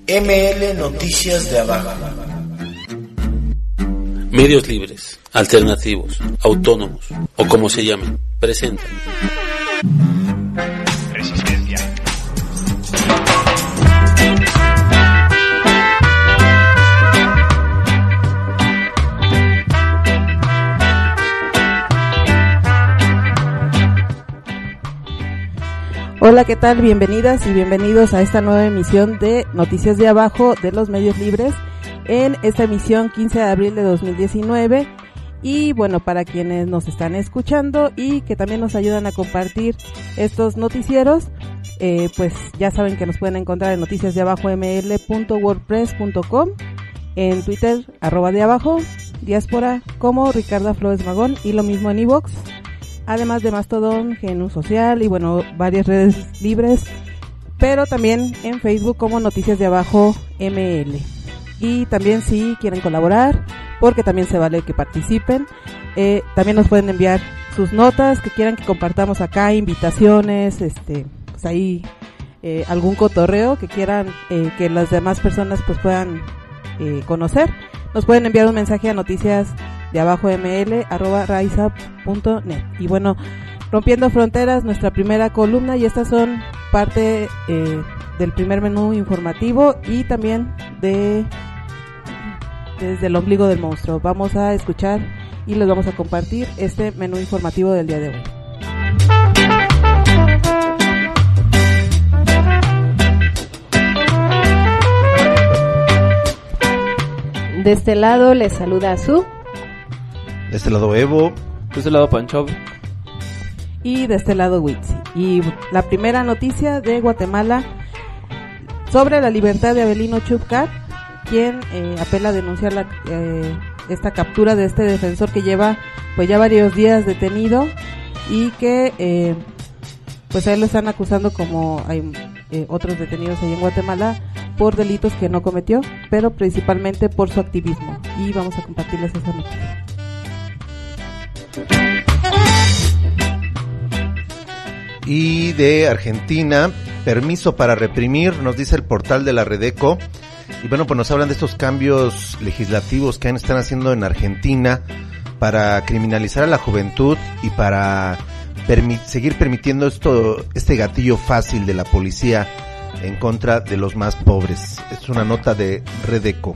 ML Noticias de Abajo. Medios libres, alternativos, autónomos o como se llamen, presentan Resistencia. Hola, ¿qué tal? Bienvenidas y bienvenidos a esta nueva emisión de Noticias de Abajo de los Medios Libres, en esta emisión 15 de abril de 2019. Y bueno, para quienes nos están escuchando y que también nos ayudan a compartir estos noticieros, pues ya saben que nos pueden encontrar en noticiasdeabajoml.wordpress.com, en Twitter, @deabajo, Diáspora como Ricardo Flores Magón, y lo mismo en iVoox, además de Mastodon, Genus Social y bueno, varias redes libres, pero también en Facebook como Noticias de Abajo ML. Y también si quieren colaborar, porque también se vale que participen, también nos pueden enviar sus notas que quieran que compartamos acá, invitaciones, pues ahí algún cotorreo que quieran que las demás personas pues puedan conocer. Nos pueden enviar un mensaje a noticiasdeabajoml@raizap.net. Y bueno, Rompiendo Fronteras, nuestra primera columna, y estas son parte del primer menú informativo y también desde el ombligo del monstruo. Vamos a escuchar y les vamos a compartir este menú informativo del día de hoy. De este lado les saluda Azú. De este lado Evo. De este lado Pancho. Y de este lado Witsi. Y la primera noticia de Guatemala sobre la libertad de Abelino Chupcar, quien apela a denunciar esta captura de este defensor que lleva pues ya varios días detenido y que pues a él lo están acusando, como hay otros detenidos ahí en Guatemala, por delitos que no cometió, pero principalmente por su activismo. Y vamos a compartirles esa noticia. Y de Argentina, permiso para reprimir, nos dice el portal de la Redeco. Y bueno, pues nos hablan de estos cambios legislativos que están haciendo en Argentina para criminalizar a la juventud y para seguir permitiendo este gatillo fácil de la policía en contra de los más pobres. Es una nota de Redeco.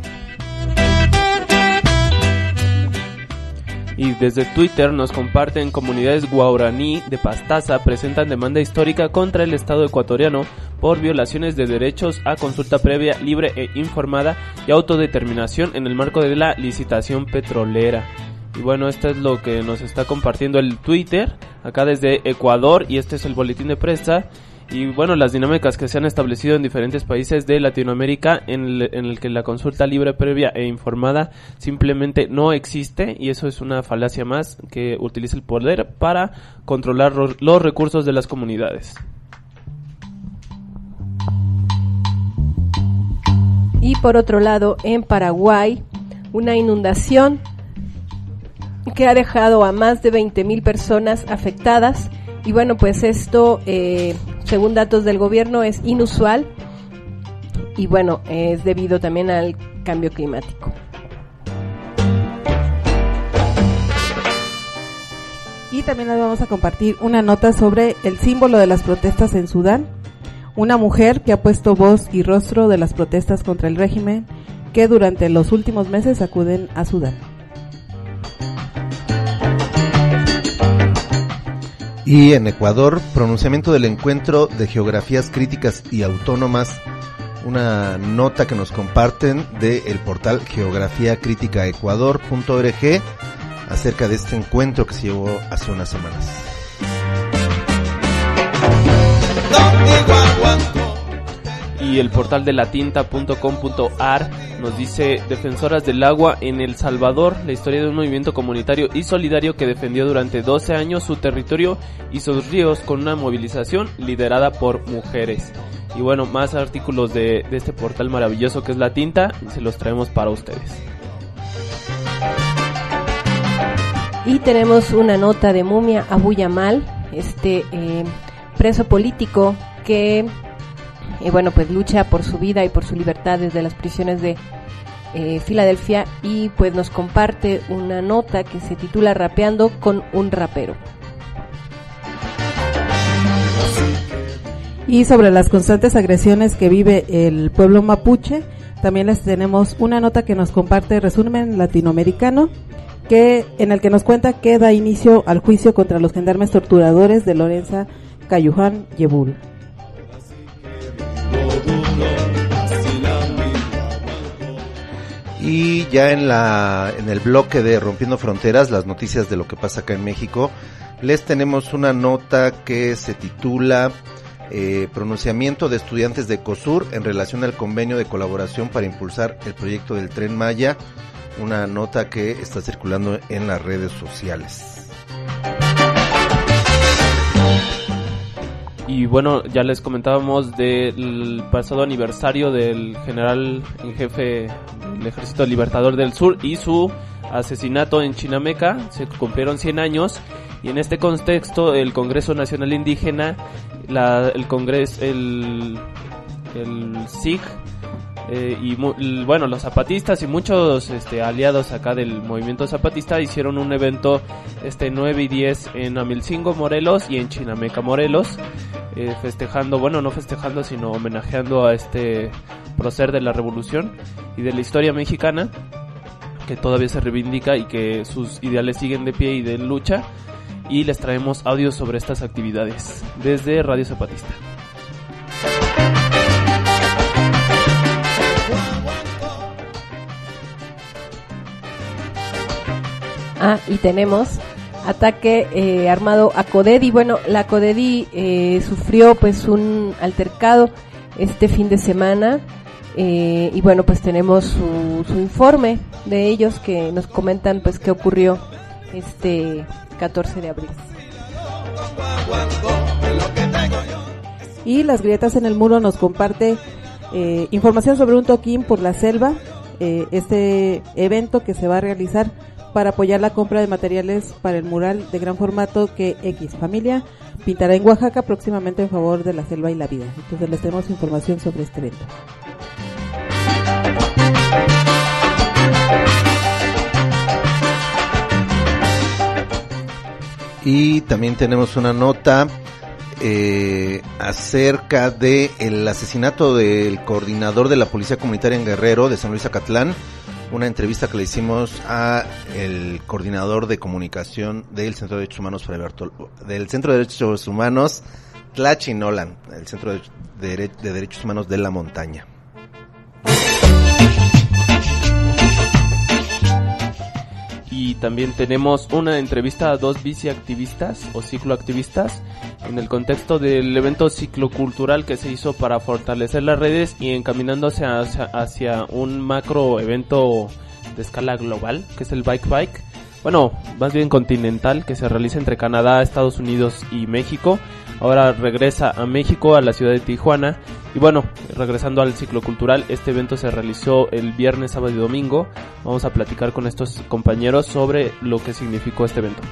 Y desde Twitter nos comparten: comunidades guaraní de Pastaza presentan demanda histórica contra el Estado ecuatoriano por violaciones de derechos a consulta previa, libre e informada y autodeterminación en el marco de la licitación petrolera. Y bueno, esto es lo que nos está compartiendo el Twitter acá desde Ecuador, y este es el boletín de prensa. Y bueno, las dinámicas que se han establecido en diferentes países de Latinoamérica en el que la consulta libre, previa e informada simplemente no existe, y eso es una falacia más que utiliza el poder para controlar los recursos de las comunidades. Y por otro lado, en Paraguay, una inundación que ha dejado a más de 20,000 personas afectadas. Y bueno, pues esto, según datos del gobierno, es inusual y bueno, es debido también al cambio climático. Y también les vamos a compartir una nota sobre el símbolo de las protestas en Sudán. Una mujer que ha puesto voz y rostro de las protestas contra el régimen que durante los últimos meses acuden a Sudán. Y en Ecuador, pronunciamiento del encuentro de geografías críticas y autónomas, una nota que nos comparten del portal geografiacriticaecuador.org acerca de este encuentro que se llevó hace unas semanas. Y el portal de latinta.com.ar nos dice: defensoras del agua en El Salvador, la historia de un movimiento comunitario y solidario que defendió durante 12 años su territorio y sus ríos con una movilización liderada por mujeres. Y bueno, más artículos de este portal maravilloso que es La Tinta, se los traemos para ustedes. Y tenemos una nota de Mumia Abu Yamal, preso político que bueno, pues lucha por su vida y por su libertad desde las prisiones de Filadelfia, y pues nos comparte una nota que se titula Rapeando con un rapero. Y sobre las constantes agresiones que vive el pueblo mapuche, también les tenemos una nota que nos comparte Resumen Latinoamericano, en el que nos cuenta que da inicio al juicio contra los gendarmes torturadores de Lorenza Cayuján Yebul. Y ya en el bloque de Rompiendo Fronteras, las noticias de lo que pasa acá en México, les tenemos una nota que se titula pronunciamiento de estudiantes de COSUR en relación al convenio de colaboración para impulsar el proyecto del Tren Maya, una nota que está circulando en las redes sociales. Y bueno, ya les comentábamos del pasado aniversario del general en jefe del Ejército Libertador del Sur y su asesinato en Chinameca. Se cumplieron 100 años y en este contexto el Congreso Nacional Indígena, el SIG, bueno, los zapatistas y muchos aliados acá del movimiento zapatista hicieron un evento 9 y 10 en Amilcingo, Morelos, y en Chinameca, Morelos, festejando, bueno, no festejando, sino homenajeando a este prócer de la revolución y de la historia mexicana, que todavía se reivindica y que sus ideales siguen de pie y de lucha. Y les traemos audios sobre estas actividades desde Radio Zapatista. Y tenemos ataque armado a Codedi. Bueno, la Codedi sufrió pues un altercado este fin de semana, y bueno, pues tenemos su informe de ellos, que nos comentan pues qué ocurrió este 14 de abril. Y Las Grietas en el Muro nos comparte información sobre un toquín por la selva, este evento que se va a realizar para apoyar la compra de materiales para el mural de gran formato que X Familia pintará en Oaxaca próximamente en favor de la selva y la vida. Entonces les tenemos información sobre este evento. Y también tenemos una nota acerca de el asesinato del coordinador de la Policía Comunitaria en Guerrero de San Luis Acatlán. Una entrevista que le hicimos a el coordinador de comunicación del Centro de Derechos Humanos del Centro de Derechos Humanos Tlachinolan, el Centro de Derechos Humanos de la Montaña. Y también tenemos una entrevista a 2 biciactivistas o cicloactivistas en el contexto del evento ciclocultural que se hizo para fortalecer las redes y encaminándose hacia un macro evento de escala global, que es el Bike. Bueno, más bien continental, que se realiza entre Canadá, Estados Unidos y México. Ahora regresa a México, a la ciudad de Tijuana. Y bueno, regresando al ciclo cultural, este evento se realizó el viernes, sábado y domingo. Vamos a platicar con estos compañeros sobre lo que significó este evento.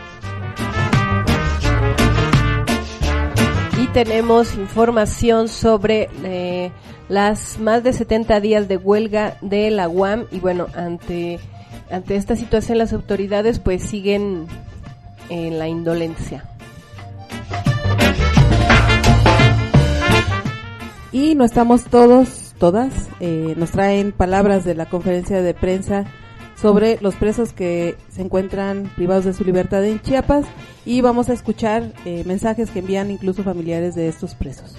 Y tenemos información sobre las más de 70 días de huelga de la UAM. Y bueno, ante esta situación las autoridades pues siguen en la indolencia. Y no estamos todas, nos traen palabras de la conferencia de prensa sobre los presos que se encuentran privados de su libertad en Chiapas, y vamos a escuchar mensajes que envían incluso familiares de estos presos.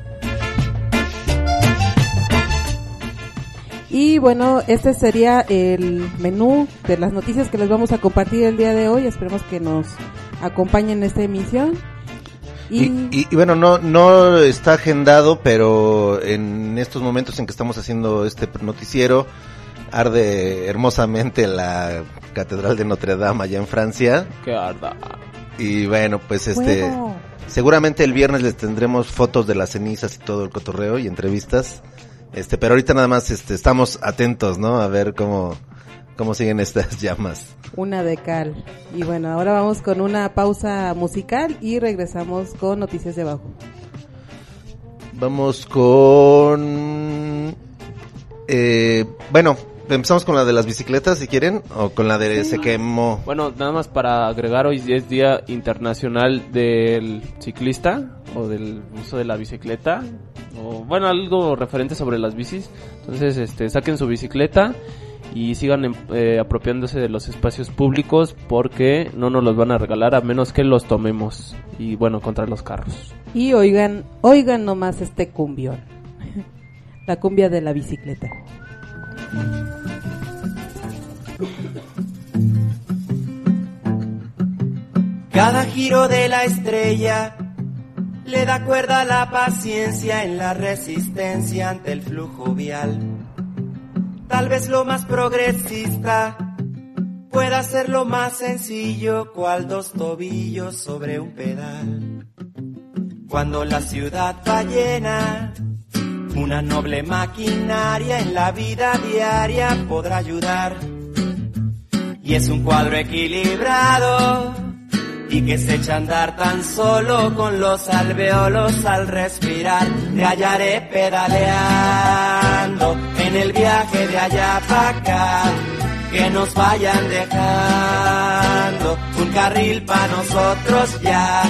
Y bueno, este sería el menú de las noticias que les vamos a compartir el día de hoy. Esperemos que nos acompañen en esta emisión. Y bueno, no está agendado, pero en estos momentos en que estamos haciendo este noticiero, arde hermosamente la Catedral de Notre Dame allá en Francia. ¡Qué arda! Y bueno, pues seguramente el viernes les tendremos fotos de las cenizas y todo el cotorreo y entrevistas. Pero ahorita nada más estamos atentos, ¿no? A ver cómo siguen estas llamas. Una de cal. Y bueno, ahora vamos con una pausa musical y regresamos con Noticias de Abajo. Vamos con... bueno, empezamos con la de las bicicletas, si quieren, o con la de se quemó. Bueno, nada más para agregar, hoy es Día Internacional del Ciclista, o del uso de la bicicleta, o bueno, algo referente sobre las bicis. Entonces, saquen su bicicleta y sigan apropiándose de los espacios públicos, porque no nos los van a regalar a menos que los tomemos. Y bueno, contra los carros. Y oigan nomás este cumbión. La cumbia de la bicicleta. Cada giro de la estrella le da cuerda a la paciencia en la resistencia ante el flujo vial. Tal vez lo más progresista pueda ser lo más sencillo, cual dos tobillos sobre un pedal. Cuando la ciudad va llena, una noble maquinaria en la vida diaria podrá ayudar. Y es un cuadro equilibrado y que se echa a andar tan solo con los alveolos al respirar. Te hallaré pedaleando en el viaje de allá para acá, que nos vayan dejando un carril para nosotros ya.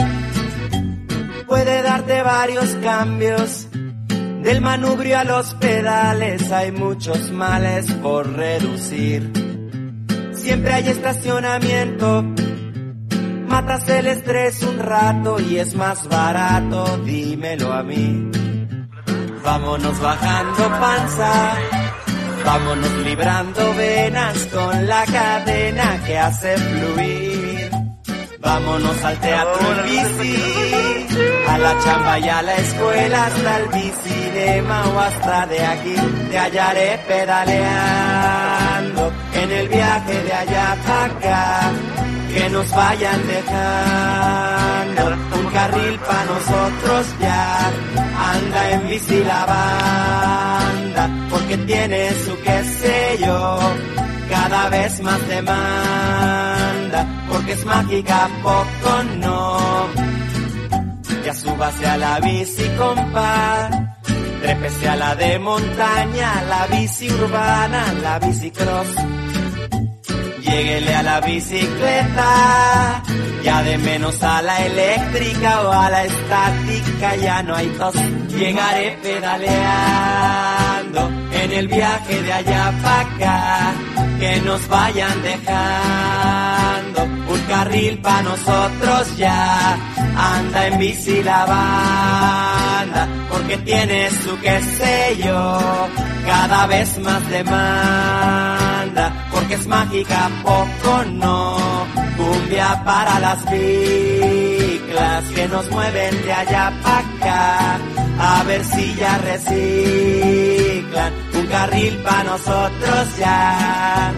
Puede darte varios cambios, del manubrio a los pedales hay muchos males por reducir. Siempre hay estacionamiento, matas el estrés un rato y es más barato, dímelo a mí. Vámonos bajando panza, vámonos librando venas con la cadena que hace fluir. Vámonos al teatro en bici, a la chamba y a la escuela, hasta el bicinema o hasta de aquí. Te hallaré pedaleando en el viaje de allá para acá, que nos vayan dejando un carril para nosotros ya. Anda en bici la banda, porque tiene su qué sé yo, cada vez más demanda, porque es mágica, poco no. Ya súbase a la bici, compa, trépese a la de montaña, la bici urbana, la bicicross. Lléguele a la bicicleta, ya de menos a la eléctrica o a la estática, ya no hay tos. Llegaré pedaleando en el viaje de allá para acá, que nos vayan dejando un carril para nosotros ya. Anda en bici la banda, porque tiene su qué sé yo, cada vez más demanda, porque es mágica, poco no. Cumbia para las biclas que nos mueven de allá para acá, a ver si ya reciclan un carril para nosotros ya.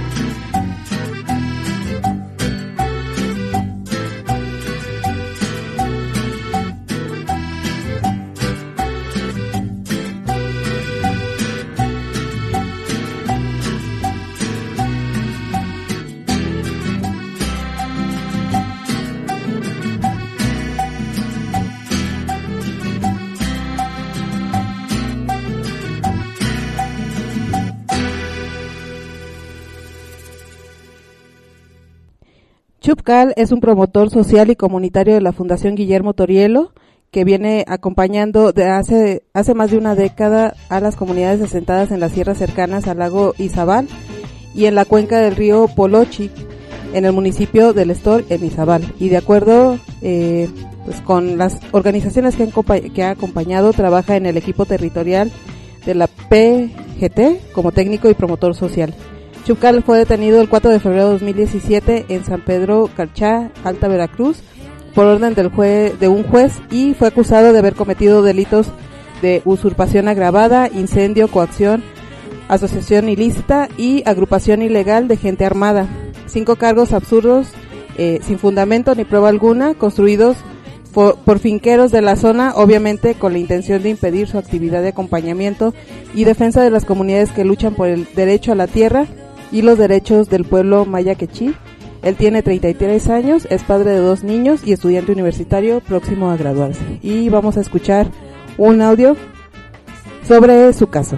Chupcal es un promotor social y comunitario de la Fundación Guillermo Torielo, que viene acompañando de hace más de una década a las comunidades asentadas en las sierras cercanas al lago Izabal y en la cuenca del río Polochi, en el municipio del Estor, en Izabal. Y de acuerdo pues con las organizaciones que ha acompañado, trabaja en el equipo territorial de la PGT como técnico y promotor social. Chupcal fue detenido el 4 de febrero de 2017 en San Pedro Carchá, Alta Veracruz, por orden de un juez, y fue acusado de haber cometido delitos de usurpación agravada, incendio, coacción, asociación ilícita y agrupación ilegal de gente armada. 5 cargos absurdos, sin fundamento ni prueba alguna, construidos por finqueros de la zona, obviamente con la intención de impedir su actividad de acompañamiento y defensa de las comunidades que luchan por el derecho a la tierra y los derechos del pueblo maya quechí. Él tiene 33 años, es padre de 2 niños y estudiante universitario próximo a graduarse. Y vamos a escuchar un audio sobre su caso.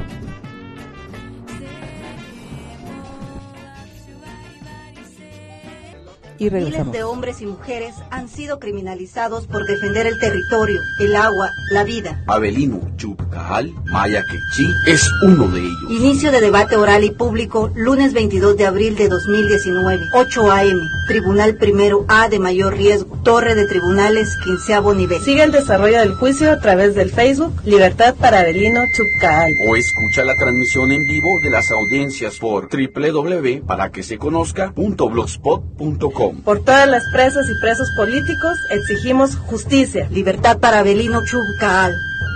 Y regresamos. Miles de hombres y mujeres han sido criminalizados por defender el territorio, el agua, la vida. Avelino Chupcajal, Maya Quechí, es uno de ellos. Inicio de debate oral y público, lunes 22 de abril de 2019, 8 a.m., Tribunal Primero A de mayor riesgo, Torre de Tribunales, 15º nivel. Sigue el desarrollo del juicio a través del Facebook Libertad para Avelino Chupcajal. O escucha la transmisión en vivo de las audiencias por www.paraqueseconozca.blogspot.com. Por todas las presas y presos políticos exigimos justicia. Libertad para Avelino Chupcajal.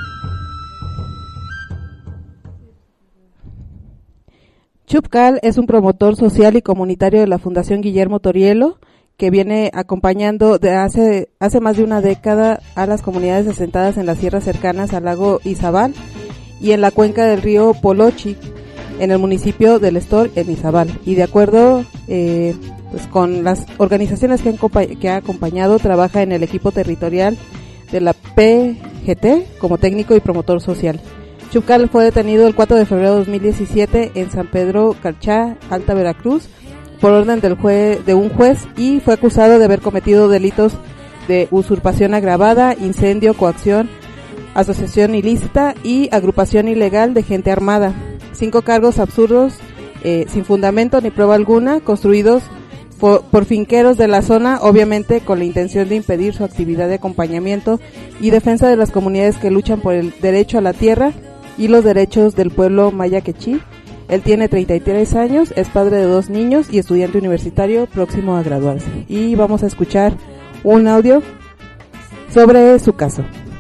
Chupcajal es un promotor social y comunitario de la Fundación Guillermo Torielo, que viene acompañando de hace más de una década a las comunidades asentadas en las sierras cercanas al lago Izabal y en la cuenca del río Polochi, en el municipio del Estor, en Izabal. Y de acuerdo pues con las organizaciones que ha acompañado, trabaja en el equipo territorial de la PGT como técnico y promotor social. Chupcajal fue detenido el 4 de febrero de 2017 en San Pedro Carchá, Alta Veracruz, por orden de un juez, y fue acusado de haber cometido delitos de usurpación agravada, incendio, coacción, asociación ilícita y agrupación ilegal de gente armada. 5 cargos absurdos, sin fundamento ni prueba alguna, construidos por finqueros de la zona, obviamente con la intención de impedir su actividad de acompañamiento y defensa de las comunidades que luchan por el derecho a la tierra y los derechos del pueblo maya quechí. Él tiene 33 años, es padre de 2 niños y estudiante universitario próximo a graduarse. Y vamos a escuchar un audio sobre su caso.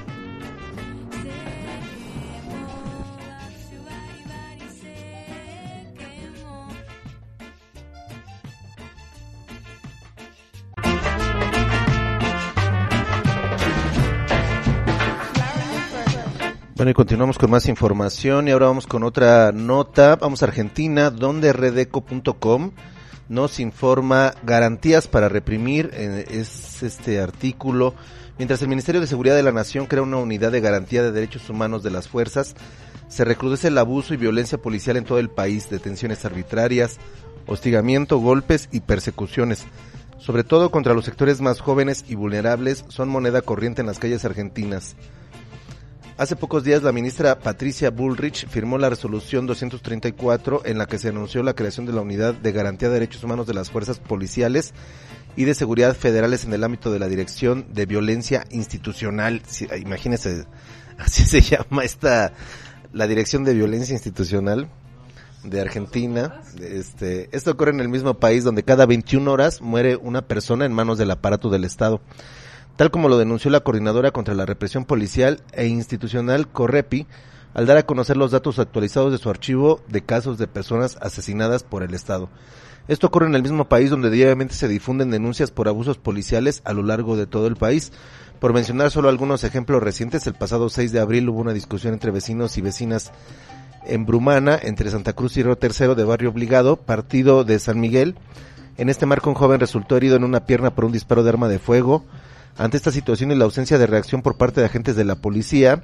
Bueno, y continuamos con más información y ahora vamos con otra nota. Vamos a Argentina, donde redeco.com nos informa garantías para reprimir, es este artículo. Mientras el Ministerio de Seguridad de la Nación crea una unidad de garantía de derechos humanos de las fuerzas, se recrudece el abuso y violencia policial en todo el país, detenciones arbitrarias, hostigamiento, golpes y persecuciones, sobre todo contra los sectores más jóvenes y vulnerables, son moneda corriente en las calles argentinas. Hace pocos días la ministra Patricia Bullrich firmó la resolución 234 en la que se anunció la creación de la Unidad de Garantía de Derechos Humanos de las Fuerzas Policiales y de Seguridad Federales en el ámbito de la Dirección de Violencia Institucional. Imagínense, así se llama la Dirección de Violencia Institucional de Argentina. Esto ocurre en el mismo país donde cada 21 horas muere una persona en manos del aparato del Estado. Tal como lo denunció la Coordinadora contra la Represión Policial e Institucional, Correpi, al dar a conocer los datos actualizados de su archivo de casos de personas asesinadas por el Estado. Esto ocurre en el mismo país donde diariamente se difunden denuncias por abusos policiales a lo largo de todo el país. Por mencionar solo algunos ejemplos recientes, el pasado 6 de abril hubo una discusión entre vecinos y vecinas en Brumana, entre Santa Cruz y Río Tercero de Barrio Obligado, partido de San Miguel. En este marco un joven resultó herido en una pierna por un disparo de arma de fuego. Ante esta situación y la ausencia de reacción por parte de agentes de la policía,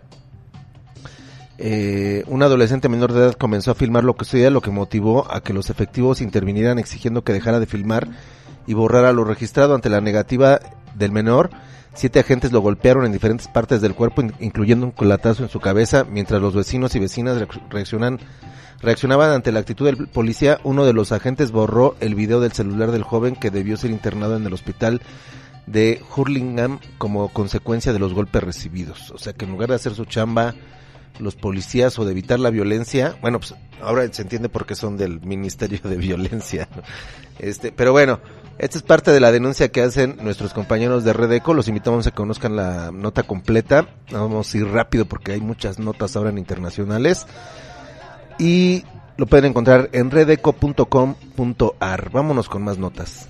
un adolescente menor de edad comenzó a filmar lo que sucedía, lo que motivó a que los efectivos intervinieran exigiendo que dejara de filmar y borrara lo registrado. Ante la negativa del menor, 7 agentes lo golpearon en diferentes partes del cuerpo, incluyendo un colatazo en su cabeza. Mientras los vecinos y vecinas reaccionaban ante la actitud del policía, uno de los agentes borró el video del celular del joven, que debió ser internado en el hospital de Hurlingham como consecuencia de los golpes recibidos. O sea que en lugar de hacer su chamba los policías o de evitar la violencia, bueno, pues ahora se entiende por qué son del Ministerio de Violencia, ¿no? Pero bueno, esta es parte de la denuncia que hacen nuestros compañeros de Redeco. Los invitamos a que conozcan la nota completa. Vamos a ir rápido porque hay muchas notas ahora en internacionales y lo pueden encontrar en redeco.com.ar. Vámonos con más notas.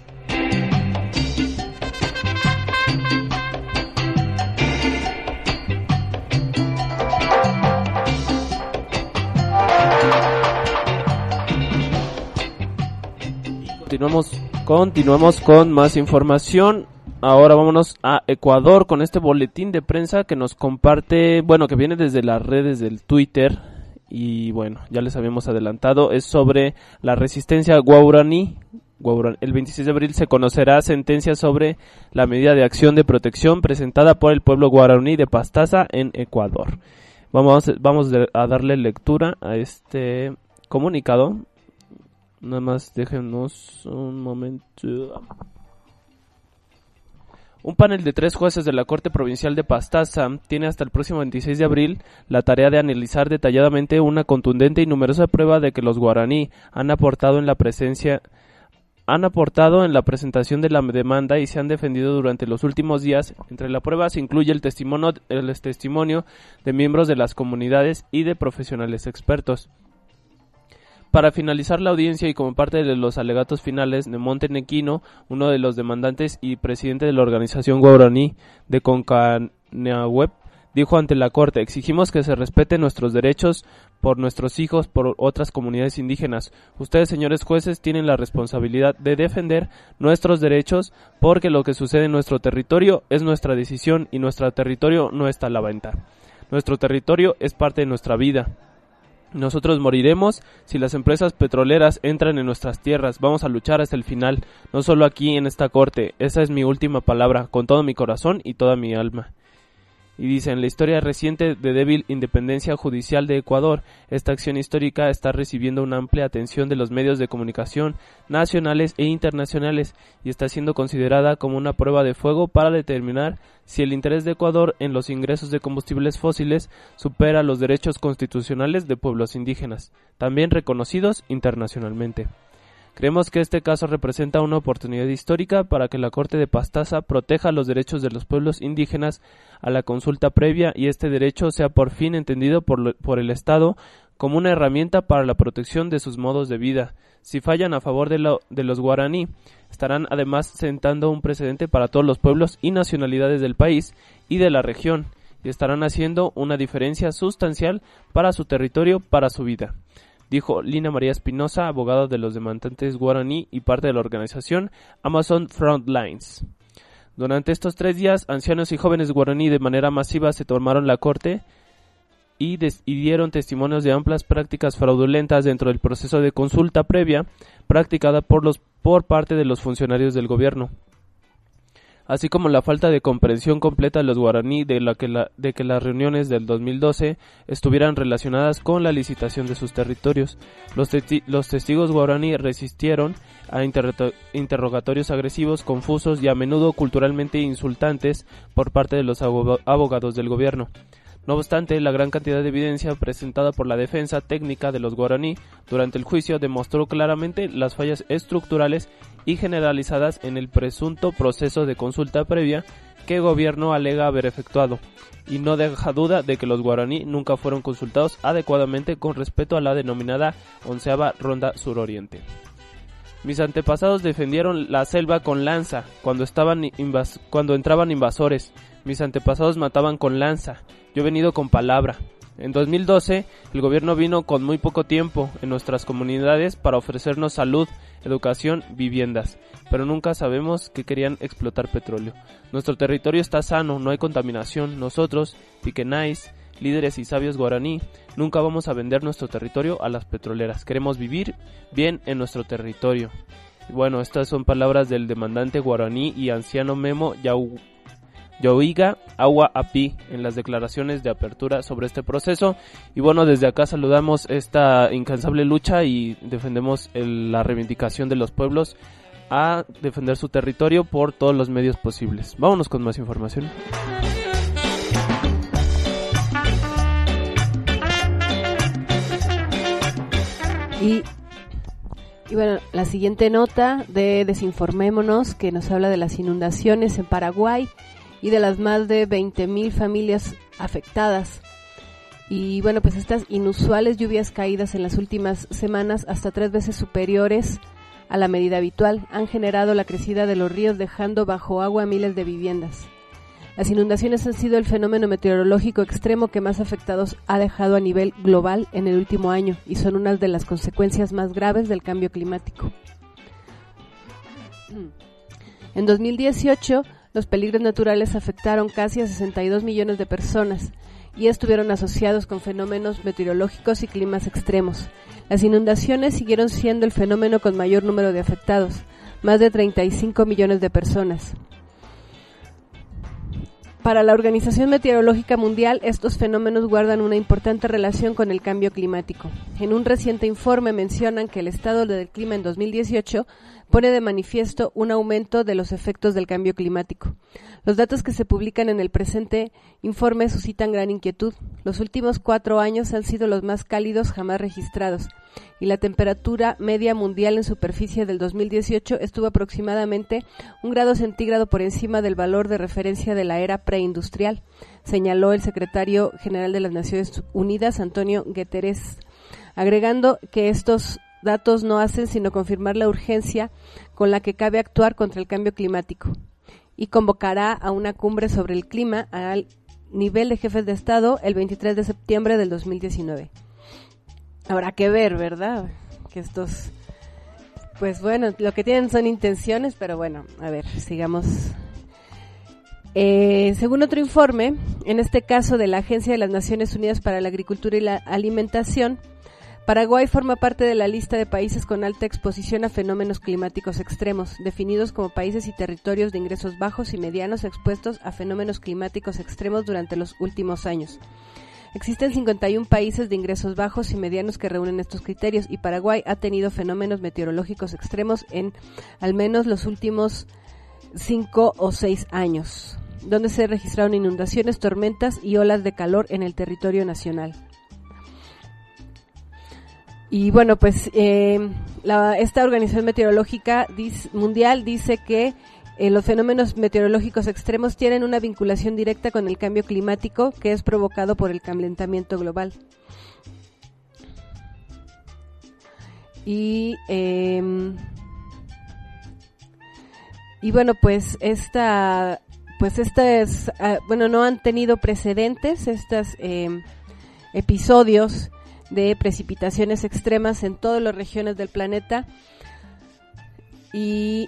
Continuamos con más información. ahora vámonos a Ecuador con este boletín de prensa que nos comparte, bueno, que viene desde las redes del Twitter y bueno, ya les habíamos adelantado, es sobre la resistencia guaraní. El 26 de abril se conocerá sentencia sobre la medida de acción de protección presentada por el pueblo guaraní de Pastaza en Ecuador. Vamos a darle lectura a este comunicado. Nada más déjenos un momento. Un panel de 3 jueces de la Corte Provincial de Pastaza tiene hasta el próximo 26 de abril la tarea de analizar detalladamente una contundente y numerosa prueba de que los guaraní han aportado en la presentación de la demanda y se han defendido durante los últimos días. Entre la prueba se incluye el testimonio de miembros de las comunidades y de profesionales expertos. Para finalizar la audiencia y como parte de los alegatos finales, Nemonte Nequino, uno de los demandantes y presidente de la organización guaraní de Concaneahuep, dijo ante la Corte: exigimos que se respeten nuestros derechos por nuestros hijos, por otras comunidades indígenas. Ustedes, señores jueces, tienen la responsabilidad de defender nuestros derechos porque lo que sucede en nuestro territorio es nuestra decisión y nuestro territorio no está a la venta. Nuestro territorio es parte de nuestra vida. Nosotros moriremos si las empresas petroleras entran en nuestras tierras. Vamos a luchar hasta el final, no solo aquí en esta corte. Esa es mi última palabra, con todo mi corazón y toda mi alma. Y dice, en la historia reciente de débil independencia judicial de Ecuador, esta acción histórica está recibiendo una amplia atención de los medios de comunicación nacionales e internacionales y está siendo considerada como una prueba de fuego para determinar si el interés de Ecuador en los ingresos de combustibles fósiles supera los derechos constitucionales de pueblos indígenas, también reconocidos internacionalmente. Creemos que este caso representa una oportunidad histórica para que la Corte de Pastaza proteja los derechos de los pueblos indígenas a la consulta previa y este derecho sea por fin entendido por el Estado como una herramienta para la protección de sus modos de vida. Si fallan a favor de los guaraní, estarán además sentando un precedente para todos los pueblos y nacionalidades del país y de la región y estarán haciendo una diferencia sustancial para su territorio, para su vida, dijo Lina María Espinosa, abogada de los demandantes guaraní y parte de la organización Amazon Frontlines. Durante estos 3 días, ancianos y jóvenes guaraní de manera masiva se tomaron la corte y dieron testimonios de amplias prácticas fraudulentas dentro del proceso de consulta previa practicada por parte de los funcionarios del gobierno, así como la falta de comprensión completa de los guaraní de que las reuniones del 2012 estuvieran relacionadas con la licitación de sus territorios. Los testigos guaraní resistieron a interrogatorios agresivos, confusos y a menudo culturalmente insultantes por parte de los abogados del gobierno. No obstante, la gran cantidad de evidencia presentada por la defensa técnica de los guaraní durante el juicio demostró claramente las fallas estructurales y generalizadas en el presunto proceso de consulta previa que el gobierno alega haber efectuado, y no deja duda de que los guaraní nunca fueron consultados adecuadamente con respecto a la denominada 11ª Ronda Suroriente. Mis antepasados defendieron la selva con lanza cuando entraban invasores. Mis antepasados mataban con lanza. Yo he venido con palabra. En 2012, el gobierno vino con muy poco tiempo en nuestras comunidades para ofrecernos salud, educación, viviendas, pero nunca sabemos que querían explotar petróleo. Nuestro territorio está sano, no hay contaminación. Nosotros, piquenais, líderes y sabios guaraní, nunca vamos a vender nuestro territorio a las petroleras. Queremos vivir bien en nuestro territorio. Y bueno, estas son palabras del demandante guaraní y anciano Memo Yoiga Agua Api en las declaraciones de apertura sobre este proceso. Y bueno, desde acá saludamos esta incansable lucha y defendemos la reivindicación de los pueblos a defender su territorio por todos los medios posibles. Vámonos con más información. Y bueno, la siguiente nota de Desinformémonos, que nos habla de las inundaciones en Paraguay y de las más de 20,000 familias afectadas. Y bueno, pues estas inusuales lluvias caídas en las últimas semanas, hasta 3 veces superiores a la medida habitual, han generado la crecida de los ríos, dejando bajo agua a miles de viviendas. Las inundaciones han sido el fenómeno meteorológico extremo que más afectados ha dejado a nivel global en el último año y son una de las consecuencias más graves del cambio climático. En 2018, los peligros naturales afectaron casi a 62 millones de personas y estuvieron asociados con fenómenos meteorológicos y climas extremos. Las inundaciones siguieron siendo el fenómeno con mayor número de afectados, más de 35 millones de personas. Para la Organización Meteorológica Mundial, estos fenómenos guardan una importante relación con el cambio climático. En un reciente informe mencionan que el estado del clima en 2018 pone de manifiesto un aumento de los efectos del cambio climático. Los datos que se publican en el presente informe suscitan gran inquietud. Los últimos 4 años han sido los más cálidos jamás registrados, y la temperatura media mundial en superficie del 2018 estuvo aproximadamente 1 grado centígrado por encima del valor de referencia de la era preindustrial, señaló el secretario general de las Naciones Unidas, Antonio Guterres, agregando que estos datos no hacen sino confirmar la urgencia con la que cabe actuar contra el cambio climático, y convocará a una cumbre sobre el clima al nivel de jefes de Estado el 23 de septiembre del 2019. Habrá que ver, ¿verdad? Que estos, pues bueno, lo que tienen son intenciones, pero bueno, a ver, sigamos. Según otro informe, en este caso de la Agencia de las Naciones Unidas para la Agricultura y la Alimentación, Paraguay forma parte de la lista de países con alta exposición a fenómenos climáticos extremos, definidos como países y territorios de ingresos bajos y medianos expuestos a fenómenos climáticos extremos durante los últimos años. Existen 51 países de ingresos bajos y medianos que reúnen estos criterios, y Paraguay ha tenido fenómenos meteorológicos extremos en al menos los últimos 5 o 6 años, donde se registraron inundaciones, tormentas y olas de calor en el territorio nacional. Y bueno, pues esta Organización Meteorológica Mundial dice que los fenómenos meteorológicos extremos tienen una vinculación directa con el cambio climático que es provocado por el calentamiento global. Y bueno, pues no han tenido precedentes estos episodios de precipitaciones extremas en todas las regiones del planeta, y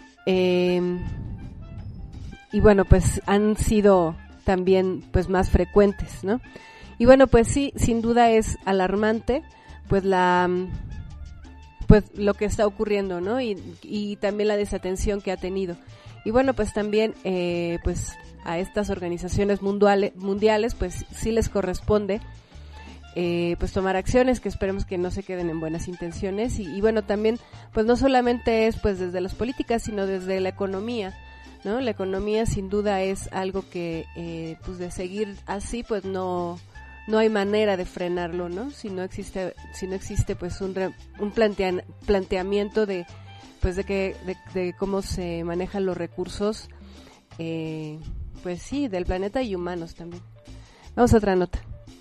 bueno, pues han sido también pues más frecuentes, ¿no? Y bueno, pues sí, sin duda es alarmante pues lo que está ocurriendo, ¿no? Y también la desatención que ha tenido. Y bueno, pues también pues a estas organizaciones mundiales pues sí les corresponde pues tomar acciones que esperemos que no se queden en buenas intenciones, y bueno, también pues no solamente es pues desde las políticas, sino desde la economía, ¿no? La economía sin duda es algo que pues de seguir así pues no hay manera de frenarlo, ¿no? Si no existe pues un planteamiento de pues de cómo se manejan los recursos pues sí, del planeta y humanos también. Vamos a otra nota.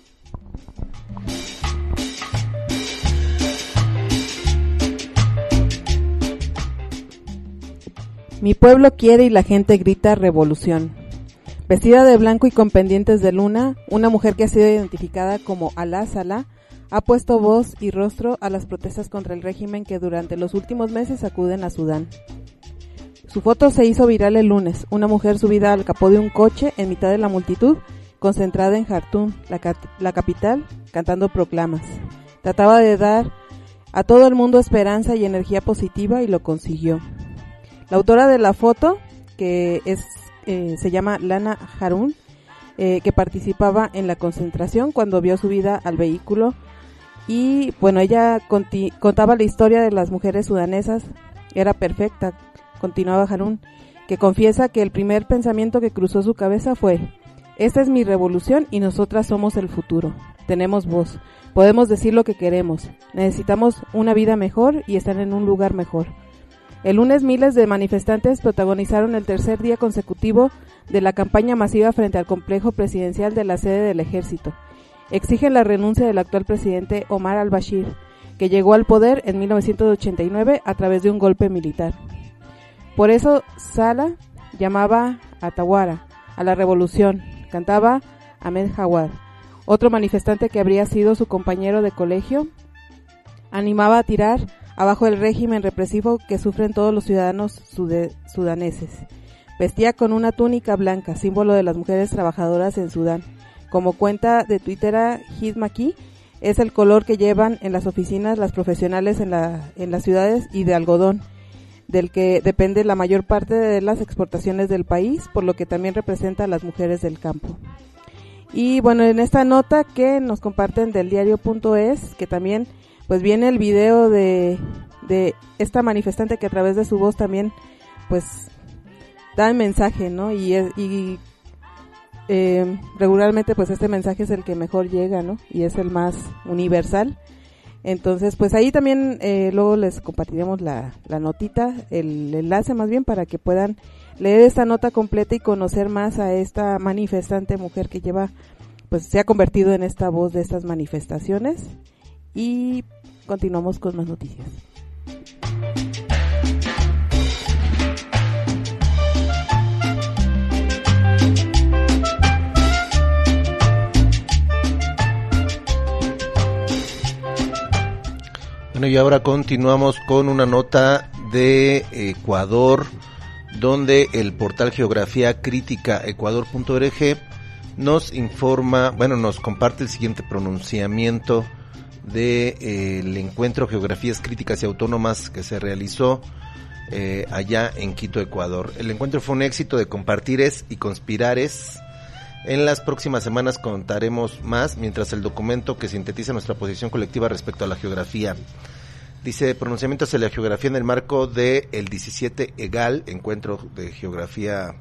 Mi pueblo quiere y la gente grita revolución. Vestida de blanco y con pendientes de luna, una mujer que ha sido identificada como Alaa Salah ha puesto voz y rostro a las protestas contra el régimen que durante los últimos meses sacuden a Sudán. Su foto se hizo viral el lunes, una mujer subida al capó de un coche en mitad de la multitud, concentrada en Jartum, la capital, cantando proclamas. Trataba de dar a todo el mundo esperanza y energía positiva y lo consiguió. La autora de la foto, que se llama Lana Harun, que participaba en la concentración cuando vio subida al vehículo, y bueno, ella contaba la historia de las mujeres sudanesas. Era perfecta, continuaba Harun, que confiesa que el primer pensamiento que cruzó su cabeza fue: esta es mi revolución y nosotras somos el futuro. Tenemos voz, podemos decir lo que queremos, necesitamos una vida mejor y estar en un lugar mejor. El lunes miles de manifestantes protagonizaron el tercer día consecutivo de la campaña masiva frente al complejo presidencial de la sede del ejército. Exigen la renuncia del actual presidente Omar al-Bashir, que llegó al poder en 1989 a través de un golpe militar. Por eso Salah llamaba a Tawara, a la revolución, cantaba Ahmed Jawad. Otro manifestante que habría sido su compañero de colegio animaba a tirar abajo el régimen represivo que sufren todos los ciudadanos sudaneses. Vestía con una túnica blanca, símbolo de las mujeres trabajadoras en Sudán. Como cuenta de Twitter a Hidmaki, es el color que llevan en las oficinas las profesionales en las ciudades y de algodón, del que depende la mayor parte de las exportaciones del país, por lo que también representa a las mujeres del campo. Y bueno, en esta nota que nos comparten del diario.es, que también pues viene el video de esta manifestante que a través de su voz también pues da el mensaje, ¿no? Y regularmente pues este mensaje es el que mejor llega, ¿no? Y es el más universal. Entonces pues ahí también luego les compartiremos la notita, el enlace más bien, para que puedan leer esta nota completa y conocer más a esta manifestante mujer que pues se ha convertido en esta voz de estas manifestaciones. Y continuamos con más noticias. Bueno, y ahora continuamos con una nota de Ecuador, donde el portal Geografía Crítica Ecuador.org nos informa, nos comparte el siguiente pronunciamiento del encuentro Geografías Críticas y Autónomas que se realizó allá en Quito, Ecuador. El encuentro fue un éxito de compartires y conspirares. En las próximas semanas contaremos más, mientras el documento que sintetiza nuestra posición colectiva respecto a la geografía. Dice, pronunciamiento hacia la geografía en el marco de el 17 EGAL, Encuentro de Geografía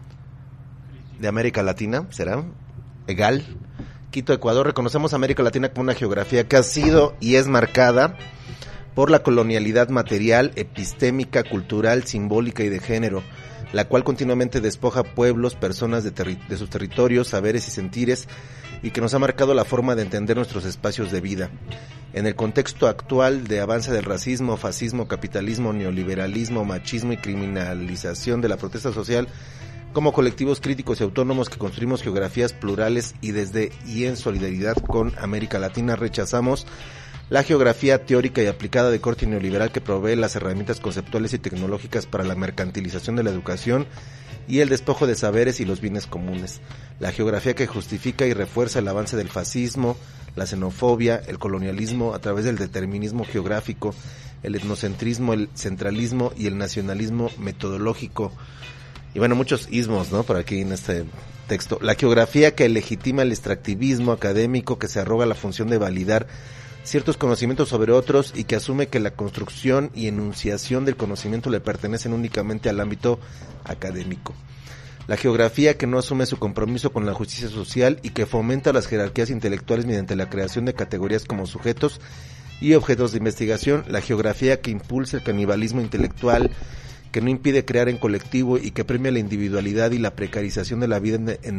de América Latina, ¿será? EGAL. Quito, Ecuador. Reconocemos a América Latina como una geografía que ha sido y es marcada por la colonialidad material, epistémica, cultural, simbólica y de género, la cual continuamente despoja pueblos, personas de sus territorios, saberes y sentires, y que nos ha marcado la forma de entender nuestros espacios de vida. En el contexto actual de avance del racismo, fascismo, capitalismo, neoliberalismo, machismo y criminalización de la protesta social, como colectivos críticos y autónomos que construimos geografías plurales y en solidaridad con América Latina, rechazamos la geografía teórica y aplicada de corte neoliberal que provee las herramientas conceptuales y tecnológicas para la mercantilización de la educación y el despojo de saberes y los bienes comunes. La geografía que justifica y refuerza el avance del fascismo, la xenofobia, el colonialismo a través del determinismo geográfico, el etnocentrismo, el centralismo y el nacionalismo metodológico. Y muchos ismos, ¿no? Por aquí en este texto. La geografía que legitima el extractivismo académico que se arroga la función de validar ciertos conocimientos sobre otros y que asume que la construcción y enunciación del conocimiento le pertenecen únicamente al ámbito académico. La geografía que no asume su compromiso con la justicia social y que fomenta las jerarquías intelectuales mediante la creación de categorías como sujetos y objetos de investigación. La geografía que impulsa el canibalismo intelectual, que no impide crear en colectivo y que premia la individualidad y la precarización de la vida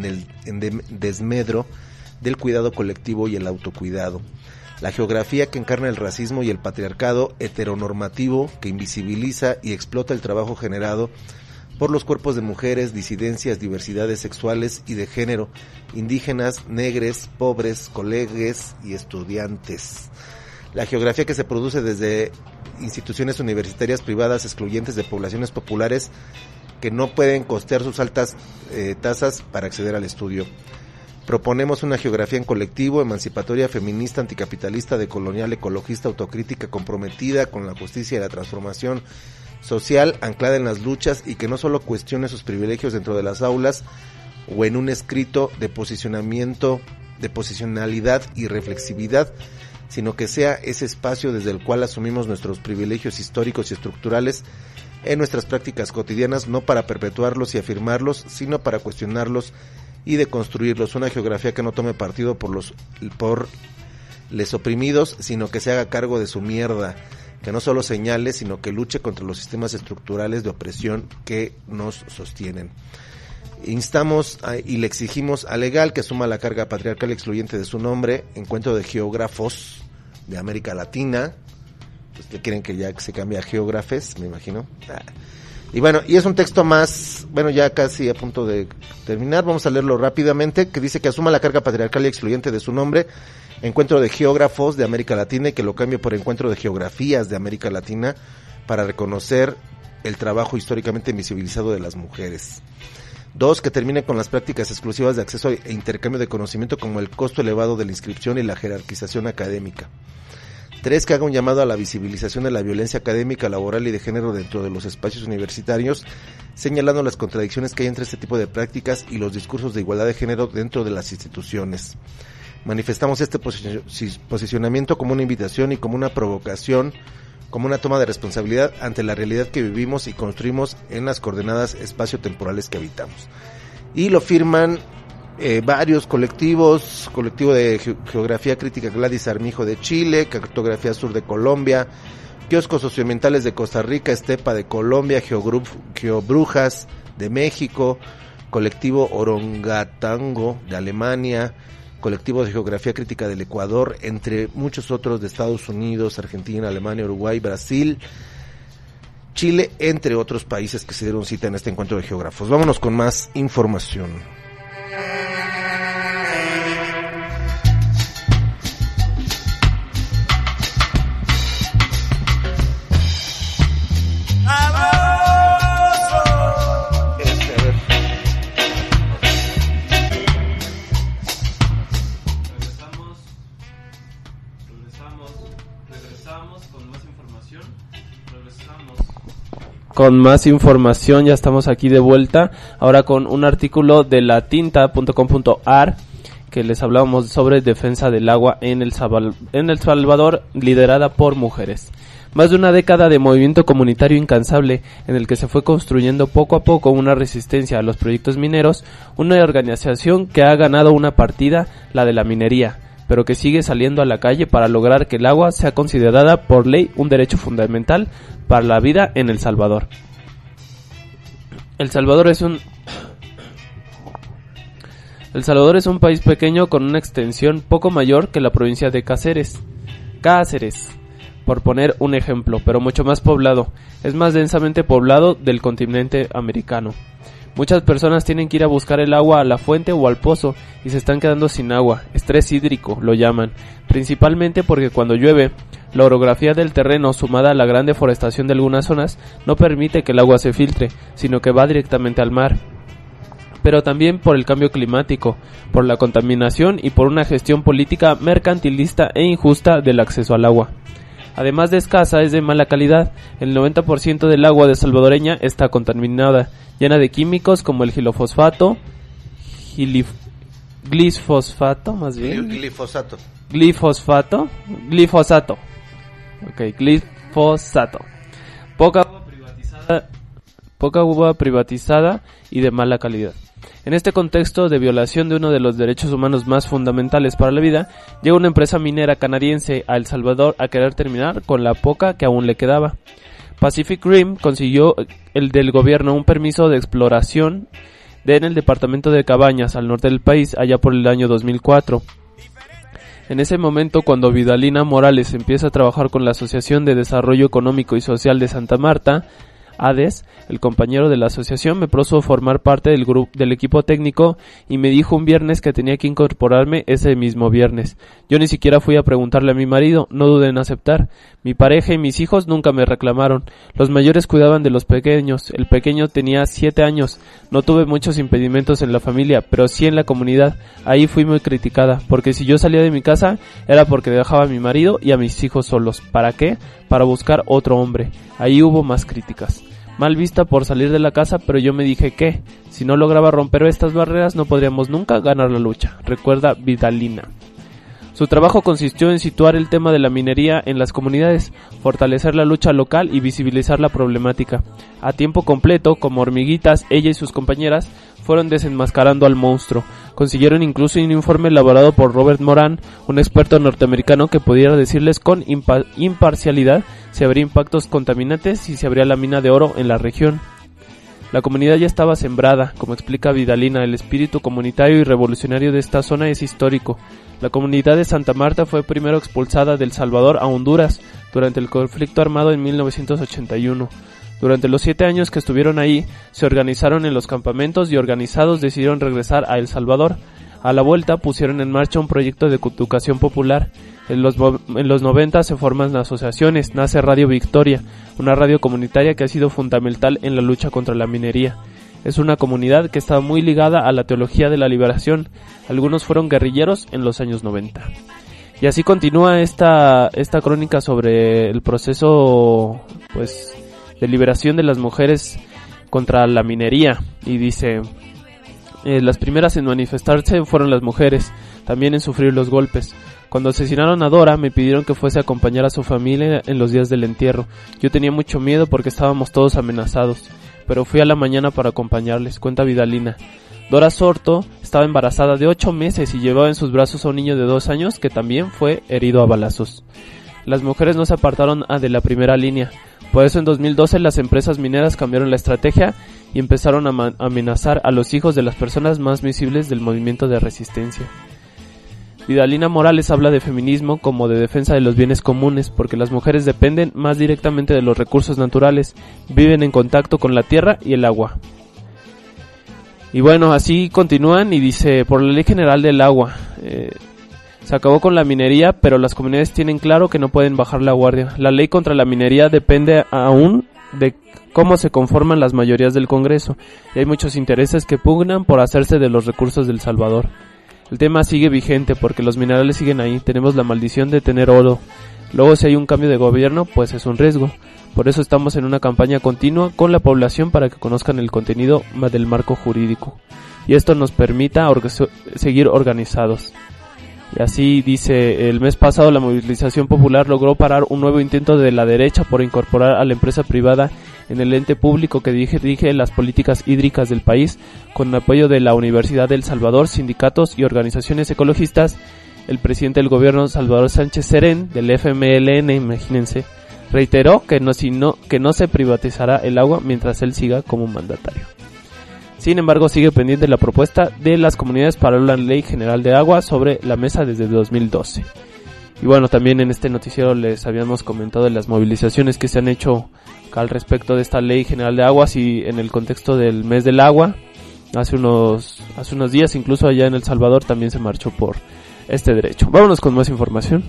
en desmedro del cuidado colectivo y el autocuidado. La geografía que encarna el racismo y el patriarcado heteronormativo, que invisibiliza y explota el trabajo generado por los cuerpos de mujeres, disidencias, diversidades sexuales y de género, indígenas, negres, pobres, colegues y estudiantes. La geografía que se produce desde instituciones universitarias privadas excluyentes de poblaciones populares que no pueden costear sus altas tasas para acceder al estudio. Proponemos una geografía en colectivo, emancipatoria, feminista, anticapitalista, decolonial, ecologista, autocrítica, comprometida con la justicia y la transformación social, anclada en las luchas y que no solo cuestione sus privilegios dentro de las aulas o en un escrito de posicionamiento, de posicionalidad y reflexividad, sino que sea ese espacio desde el cual asumimos nuestros privilegios históricos y estructurales en nuestras prácticas cotidianas, no para perpetuarlos y afirmarlos, sino para cuestionarlos y de construirlos. Una geografía que no tome partido por los oprimidos, sino que se haga cargo de su mierda, que no solo señale, sino que luche contra los sistemas estructurales de opresión que nos sostienen. Instamos y le exigimos al EGAL que asuma la carga patriarcal y excluyente de su nombre, Encuentro de Geógrafos de América Latina. Pues que quieren que ya se cambie a geógrafes, me imagino. Y es un texto más, ya casi a punto de terminar, vamos a leerlo rápidamente, que dice que asuma la carga patriarcal y excluyente de su nombre, Encuentro de Geógrafos de América Latina, y que lo cambie por Encuentro de Geografías de América Latina, para reconocer el trabajo históricamente invisibilizado de las mujeres. 2, que termine con las prácticas exclusivas de acceso e intercambio de conocimiento, como el costo elevado de la inscripción y la jerarquización académica. 3, que haga un llamado a la visibilización de la violencia académica, laboral y de género dentro de los espacios universitarios, señalando las contradicciones que hay entre este tipo de prácticas y los discursos de igualdad de género dentro de las instituciones. Manifestamos este posicionamiento como una invitación y como una provocación, como una toma de responsabilidad ante la realidad que vivimos y construimos en las coordenadas espaciotemporales que habitamos. Y lo firman varios colectivos: colectivo de Geografía Crítica Gladys Armijo de Chile, Cartografía Sur de Colombia, Kioscos Socioambientales de Costa Rica, Estepa de Colombia, Geobrujas de México, colectivo Orongatango de Alemania, colectivo de Geografía Crítica del Ecuador, entre muchos otros de Estados Unidos, Argentina, Alemania, Uruguay, Brasil, Chile, entre otros países que se dieron cita en este encuentro de geógrafos. Vámonos con más información. Con más información, ya estamos aquí de vuelta, ahora con un artículo de latinta.com.ar que les hablábamos sobre defensa del agua en El Salvador, liderada por mujeres. Más de una década de movimiento comunitario incansable en el que se fue construyendo poco a poco una resistencia a los proyectos mineros, una organización que ha ganado una partida, la de la minería, pero que sigue saliendo a la calle para lograr que el agua sea considerada por ley un derecho fundamental para la vida en El Salvador. El Salvador es un país pequeño con una extensión poco mayor que la provincia de Cáceres, por poner un ejemplo, pero mucho más poblado. Es más densamente poblado del continente americano. Muchas personas tienen que ir a buscar el agua a la fuente o al pozo y se están quedando sin agua. Estrés hídrico lo llaman, principalmente porque cuando llueve, la orografía del terreno sumada a la gran deforestación de algunas zonas no permite que el agua se filtre, sino que va directamente al mar. Pero también por el cambio climático, por la contaminación y por una gestión política mercantilista e injusta del acceso al agua. Además de escasa, es de mala calidad. El 90% del agua de salvadoreña está contaminada, llena de químicos como el glifosato, poca agua privatizada y de mala calidad. En este contexto de violación de uno de los derechos humanos más fundamentales para la vida, llega una empresa minera canadiense a El Salvador a querer terminar con la poca que aún le quedaba. Pacific Rim consiguió del gobierno un permiso de exploración en el departamento de Cabañas, al norte del país, allá por el año 2004. En ese momento, cuando Vidalina Morales empieza a trabajar con la Asociación de Desarrollo Económico y Social de Santa Marta, ADES, el compañero de la asociación, me propuso formar parte del equipo técnico y me dijo un viernes que tenía que incorporarme ese mismo viernes. Yo ni siquiera fui a preguntarle a mi marido, no dudé en aceptar. Mi pareja y mis hijos nunca me reclamaron. Los mayores cuidaban de los pequeños. El pequeño tenía 7 años. No tuve muchos impedimentos en la familia, pero sí en la comunidad. Ahí fui muy criticada, porque si yo salía de mi casa era porque dejaba a mi marido y a mis hijos solos. ¿Para qué? Para buscar otro hombre. Ahí hubo más críticas. Mal vista por salir de la casa, pero yo me dije que, si no lograba romper estas barreras, no podríamos nunca ganar la lucha, recuerda Vidalina. Su trabajo consistió en situar el tema de la minería en las comunidades, fortalecer la lucha local y visibilizar la problemática. A tiempo completo, como hormiguitas, ella y sus compañeras fueron desenmascarando al monstruo. Consiguieron incluso un informe elaborado por Robert Moran, un experto norteamericano que pudiera decirles con imparcialidad si habría impactos contaminantes y si habría la mina de oro en la región. La comunidad ya estaba sembrada, como explica Vidalina. El espíritu comunitario y revolucionario de esta zona es histórico. La comunidad de Santa Marta fue primero expulsada de El Salvador a Honduras durante el conflicto armado en 1981. Durante los 7 años que estuvieron ahí, se organizaron en los campamentos y organizados decidieron regresar a El Salvador. A la vuelta pusieron en marcha un proyecto de educación popular. En los 90 se forman asociaciones, nace Radio Victoria, una radio comunitaria que ha sido fundamental en la lucha contra la minería. Es una comunidad que está muy ligada a la teología de la liberación. Algunos fueron guerrilleros en los años 90. Y así continúa esta crónica sobre el proceso, pues, de liberación de las mujeres contra la minería. Y dice, las primeras en manifestarse fueron las mujeres, también en sufrir los golpes. Cuando asesinaron a Dora, me pidieron que fuese a acompañar a su familia en los días del entierro. Yo tenía mucho miedo porque estábamos todos amenazados, pero fui a la mañana para acompañarles, cuenta Vidalina. Dora Sorto estaba embarazada de 8 meses y llevaba en sus brazos a un niño de 2 años que también fue herido a balazos. Las mujeres no se apartaron de la primera línea. Por eso en 2012 las empresas mineras cambiaron la estrategia y empezaron a amenazar a los hijos de las personas más visibles del movimiento de resistencia. Vidalina Morales habla de feminismo como de defensa de los bienes comunes, porque las mujeres dependen más directamente de los recursos naturales, viven en contacto con la tierra y el agua. Y bueno, así continúan y dice, por la Ley General del Agua, se acabó con la minería, pero las comunidades tienen claro que no pueden bajar la guardia. La ley contra la minería depende aún de cómo se conforman las mayorías del Congreso, y hay muchos intereses que pugnan por hacerse de los recursos del Salvador. El tema sigue vigente porque los minerales siguen ahí, tenemos la maldición de tener oro. Luego si hay un cambio de gobierno, pues es un riesgo. Por eso estamos en una campaña continua con la población para que conozcan el contenido del marco jurídico. Y esto nos permita seguir organizados. Y así dice, el mes pasado la movilización popular logró parar un nuevo intento de la derecha por incorporar a la empresa privada en el ente público que dirige las políticas hídricas del país, con el apoyo de la Universidad de El Salvador, sindicatos y organizaciones ecologistas. El presidente del gobierno, Salvador Sánchez Serén, del FMLN, imagínense, reiteró que no se privatizará el agua mientras él siga como mandatario. Sin embargo, sigue pendiente la propuesta de las comunidades para la Ley General de Agua sobre la mesa desde 2012. Y bueno, también en este noticiero les habíamos comentado de las movilizaciones que se han hecho al respecto de esta Ley General de Aguas y en el contexto del mes del agua. Hace unos días, incluso allá en El Salvador, también se marchó por este derecho. Vámonos con más información.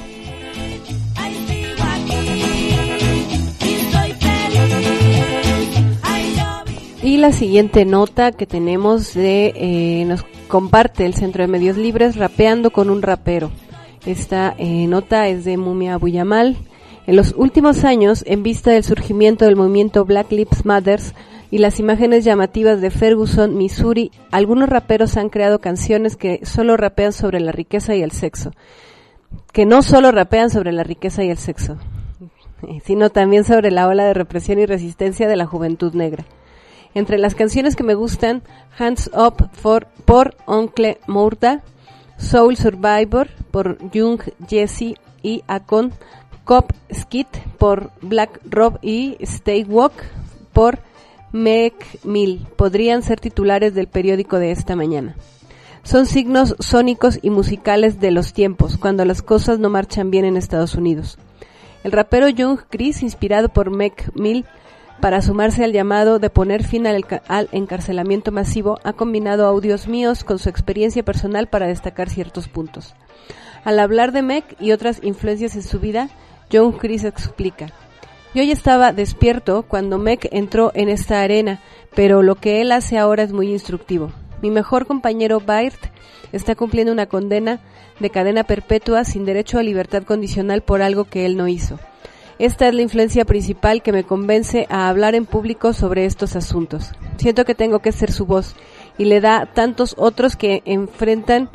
Y la siguiente nota que tenemos nos comparte el Centro de Medios Libres, Rapeando con un rapero. Esta nota es de Mumia Abuyamal. En los últimos años, en vista del surgimiento del movimiento Black Lives Matter y las imágenes llamativas de Ferguson, Missouri, algunos raperos han creado canciones que solo rapean sobre la riqueza y el sexo. Que no solo rapean sobre la riqueza y el sexo, sino también sobre la ola de represión y resistencia de la juventud negra. Entre las canciones que me gustan, Hands Up por Oncle Mourda, Soul Survivor por Young Jesse y Akon, Cop Skit por Black Rob y Stay Walk por Meek Mill podrían ser titulares del periódico de esta mañana. Son signos sónicos y musicales de los tiempos, cuando las cosas no marchan bien en Estados Unidos. El rapero Young Chris, inspirado por Meek Mill, para sumarse al llamado de poner fin al encarcelamiento masivo, ha combinado audios míos con su experiencia personal para destacar ciertos puntos. Al hablar de Meek y otras influencias en su vida, Young Chris explica: yo ya estaba despierto cuando Meek entró en esta arena, pero lo que él hace ahora es muy instructivo. Mi mejor compañero Bairt está cumpliendo una condena de cadena perpetua sin derecho a libertad condicional por algo que él no hizo. Esta es la influencia principal que me convence a hablar en público sobre estos asuntos. Siento que tengo que ser su voz y le da tantos otros que enfrentan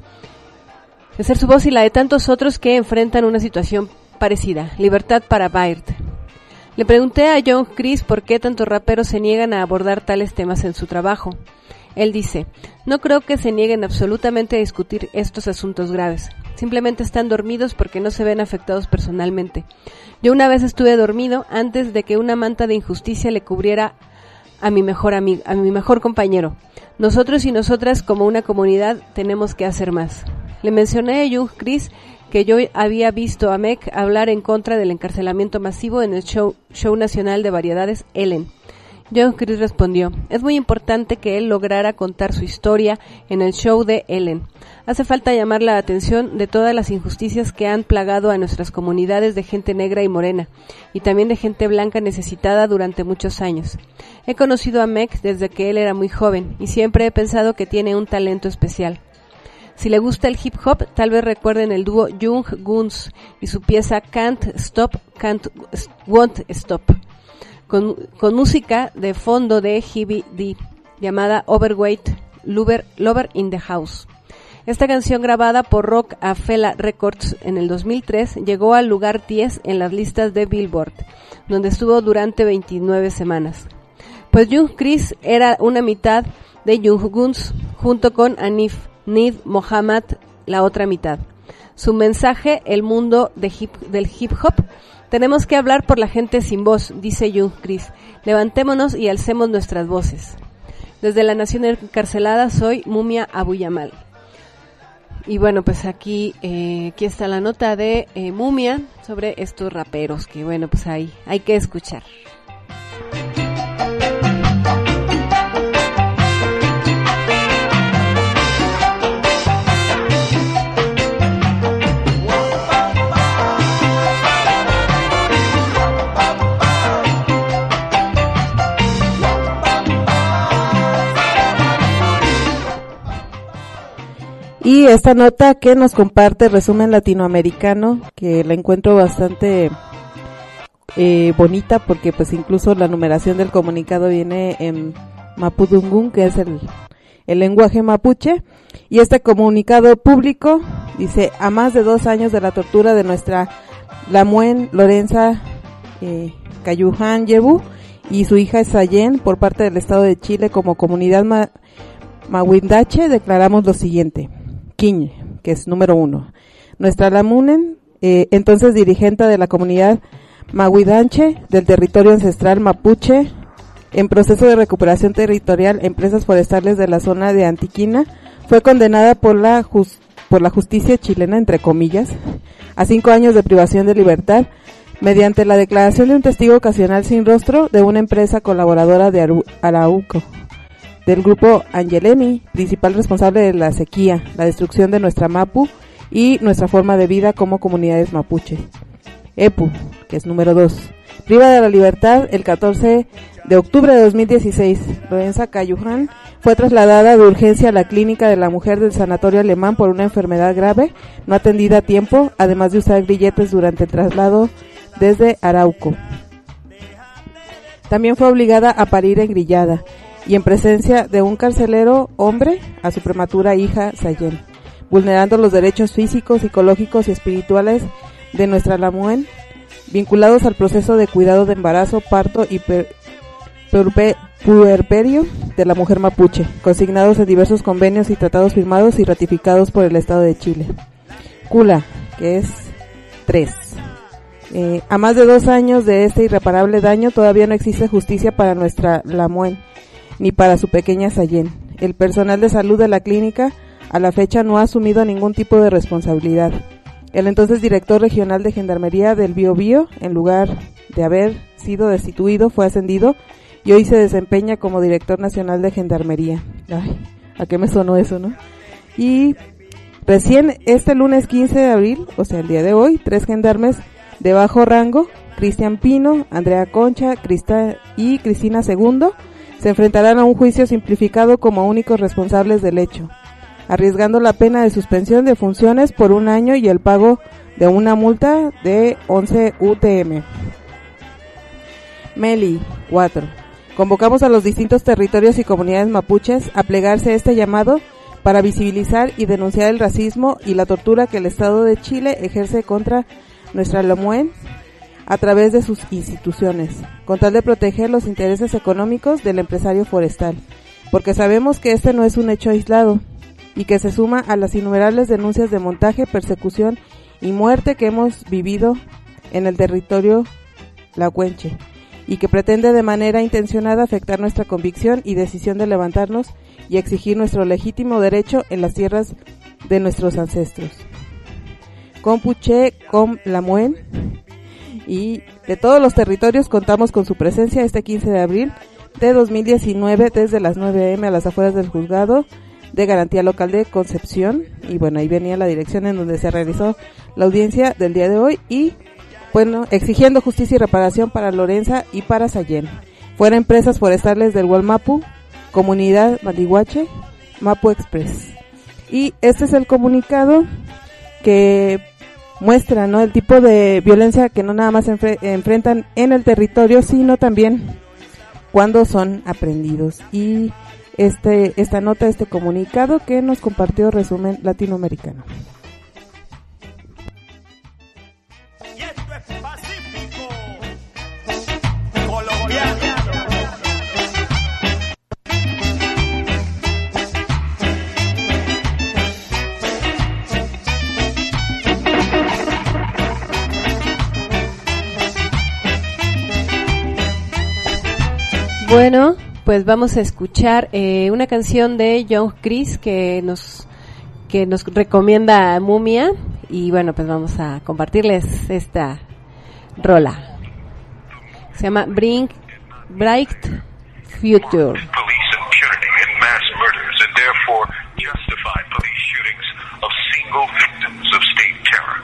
una situación parecida. Libertad para Bairt. Le pregunté a Young Chris por qué tantos raperos se niegan a abordar tales temas en su trabajo. Él dice: no creo que se nieguen absolutamente a discutir estos asuntos graves. Simplemente están dormidos porque no se ven afectados personalmente. Yo una vez estuve dormido antes de que una manta de injusticia le cubriera a mi mejor compañero. Nosotros y nosotras como una comunidad tenemos que hacer más. Le mencioné a Young Chris que yo había visto a Meek hablar en contra del encarcelamiento masivo en el show nacional de variedades Ellen. John Chris respondió: es muy importante que él lograra contar su historia en el show de Ellen. Hace falta llamar la atención de todas las injusticias que han plagado a nuestras comunidades de gente negra y morena, y también de gente blanca necesitada durante muchos años. He conocido a Meg desde que él era muy joven, y siempre he pensado que tiene un talento especial. Si le gusta el hip hop, tal vez recuerden el dúo Young Guns y su pieza Won't Stop, con música de fondo de Heavy D, llamada Overweight Lover in the House. Esta canción, grabada por Rock A Fella Records en el 2003, llegó al lugar 10 en las listas de Billboard, donde estuvo durante 29 semanas. Pues Young Chris era una mitad de Young Guns, junto con Anif Nid Mohammad, la otra mitad. Su mensaje: el mundo del hip hop. Tenemos que hablar por la gente sin voz, dice Young Chris. Levantémonos y alcemos nuestras voces. Desde la nación encarcelada, soy Mumia Abu Yamal. Y bueno, pues aquí está la nota de Mumia sobre estos raperos, que bueno, pues hay que escuchar. Y esta nota que nos comparte Resumen Latinoamericano, que la encuentro bastante bonita, porque pues incluso la numeración del comunicado viene en Mapudungun, que es el lenguaje mapuche, y este comunicado público dice: a más de 2 años de la tortura de nuestra Lamuen Lorenza Cayuján Yebu y su hija Sayen por parte del Estado de Chile, como comunidad Mahuindache, declaramos lo siguiente. Quiñe, que es número 1. Nuestra Lamunen, entonces dirigente de la comunidad Mahuindache del territorio ancestral mapuche, en proceso de recuperación territorial, empresas forestales de la zona de Antiquina, fue condenada por la justicia chilena, entre comillas, a 5 años de privación de libertad, mediante la declaración de un testigo ocasional sin rostro de una empresa colaboradora de Arauco, del grupo Angelemi, principal responsable de la sequía, la destrucción de nuestra Mapu y nuestra forma de vida como comunidades mapuche. EPU, que es número 2, priva de la libertad el 14 de octubre de 2016. Lorenza Cayuján fue trasladada de urgencia a la clínica de la mujer del sanatorio alemán por una enfermedad grave, no atendida a tiempo, además de usar grilletes durante el traslado desde Arauco. También fue obligada a parir engrillada y en presencia de un carcelero hombre a su prematura hija Sayen, vulnerando los derechos físicos, psicológicos y espirituales de nuestra Lamuen, vinculados al proceso de cuidado de embarazo, parto y puerperio de la mujer mapuche, consignados en diversos convenios y tratados firmados y ratificados por el Estado de Chile. Cula, que es 3. A más de 2 años de este irreparable daño, todavía no existe justicia para nuestra Lamuen, ni para su pequeña Sayen. El personal de salud de la clínica a la fecha no ha asumido ningún tipo de responsabilidad. El entonces director regional de Gendarmería del Biobío, en lugar de haber sido destituido, fue ascendido y hoy se desempeña como director nacional de Gendarmería. Ay, ¿a qué me sonó eso, no? Y recién este lunes 15 de abril, o sea el día de hoy, 3 gendarmes de bajo rango, Cristian Pino, Andrea Concha y Cristina Segundo, se enfrentarán a un juicio simplificado como únicos responsables del hecho, arriesgando la pena de suspensión de funciones por 1 año y el pago de una multa de 11 UTM. Meli, 4. Convocamos a los distintos territorios y comunidades mapuches a plegarse a este llamado para visibilizar y denunciar el racismo y la tortura que el Estado de Chile ejerce contra nuestra Lamuen a través de sus instituciones, con tal de proteger los intereses económicos del empresario forestal, porque sabemos que este no es un hecho aislado y que se suma a las innumerables denuncias de montaje, persecución y muerte que hemos vivido en el territorio lahuenche y que pretende de manera intencionada afectar nuestra convicción y decisión de levantarnos y exigir nuestro legítimo derecho en las tierras de nuestros ancestros. Compuche, Com Lamuen y de todos los territorios contamos con su presencia este 15 de abril de 2019 desde las 9 a.m. a las afueras del juzgado de garantía local de Concepción. Y bueno, ahí venía la dirección en donde se realizó la audiencia del día de hoy y bueno, exigiendo justicia y reparación para Lorenza y para Sayén. Fueron empresas forestales del Gualmapu, Comunidad Maliguache, Mapu Express. Y este es el comunicado que muestra, ¿no?, el tipo de violencia que no nada más enfrentan en el territorio, sino también cuando son aprehendidos. Y esta nota, este comunicado que nos compartió Resumen Latinoamericano. Y esto es Pacífico Colombiano. Bueno, pues vamos a escuchar una canción de John Chris que nos recomienda Mumia y bueno, pues vamos a compartirles esta rola. Se llama Bright Future. Police impunity in mass murders and therefore justify police shootings of single victims of state terror.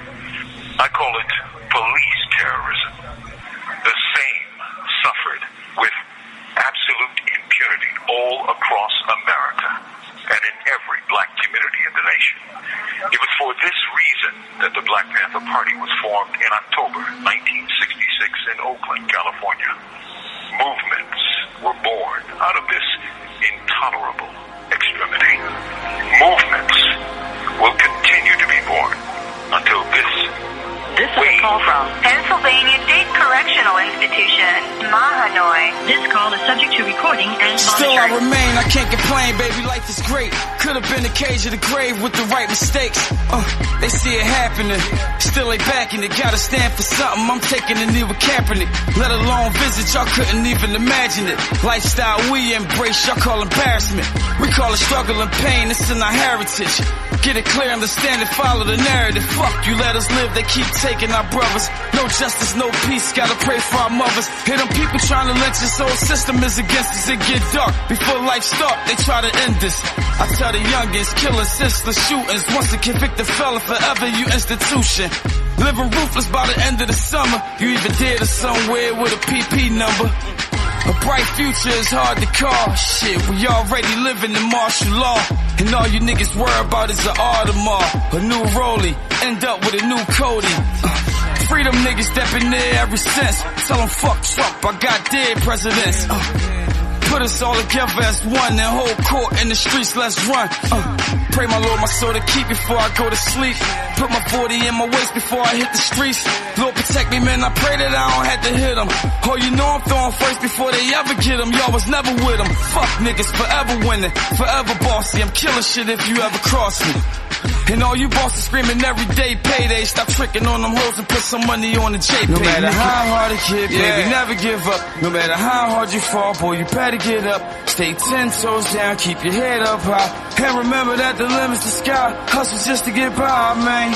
I call it police terrorism. The same suffered with absolute impunity all across America and in every black community in the nation. It was for this reason that the Black Panther Party was formed in October 1966 in Oakland, California. Movements were born out of this intolerable extremity. Movements will continue to be born until this is a call from Pennsylvania State Correctional Institution, Mahanoy. This call is subject to recording and monitoring. Still I remain, I can't complain, baby, life is great. Could have been the cage of the grave with the right mistakes. They see it happening, still they backing it. Gotta stand for something, I'm taking a knee with Kaepernick. Let alone visit, y'all couldn't even imagine it. Lifestyle we embrace, y'all call embarrassment. We call it struggle and pain, it's in our heritage. Get it clear, understand it, follow the narrative. Fuck you, let us live, they keep taking our brothers. No justice, no peace, gotta pray for our mothers. Hear them people trying to lynch this whole system is against us. It get dark, before life start, they try to end this. I tell the youngins, killing senseless shootings. Once a convicted fella, forever you institution. Living ruthless by the end of the summer. You even dead or somewhere with a PP number. A bright future is hard to call. Shit, we already living in martial law. And all you niggas worry about is an Audemars, a new Rollie, end up with a new Cody. Freedom niggas stepping there ever since. Tell them fuck Trump, I got dead presidents. Put us all together as one and hold court in the streets, let's run. Pray my Lord, my soul to keep before I go to sleep. Put my 40 in my waist before I hit the streets. Lord protect me, man, I pray that I don't have to hit them. Oh, you know I'm throwing first before they ever get them. Y'all was never with them. Fuck niggas, forever winning, forever bossy. I'm killing shit if you ever cross me. And all you bosses screaming every day payday. Stop tricking on them hoes and put some money on the JPay. No matter how hard it get, baby, never give up. No matter how hard you fall, boy, you better get up. Stay 10 toes down, keep your head up high. And remember that the limit's the sky. Hustle just to get by, man.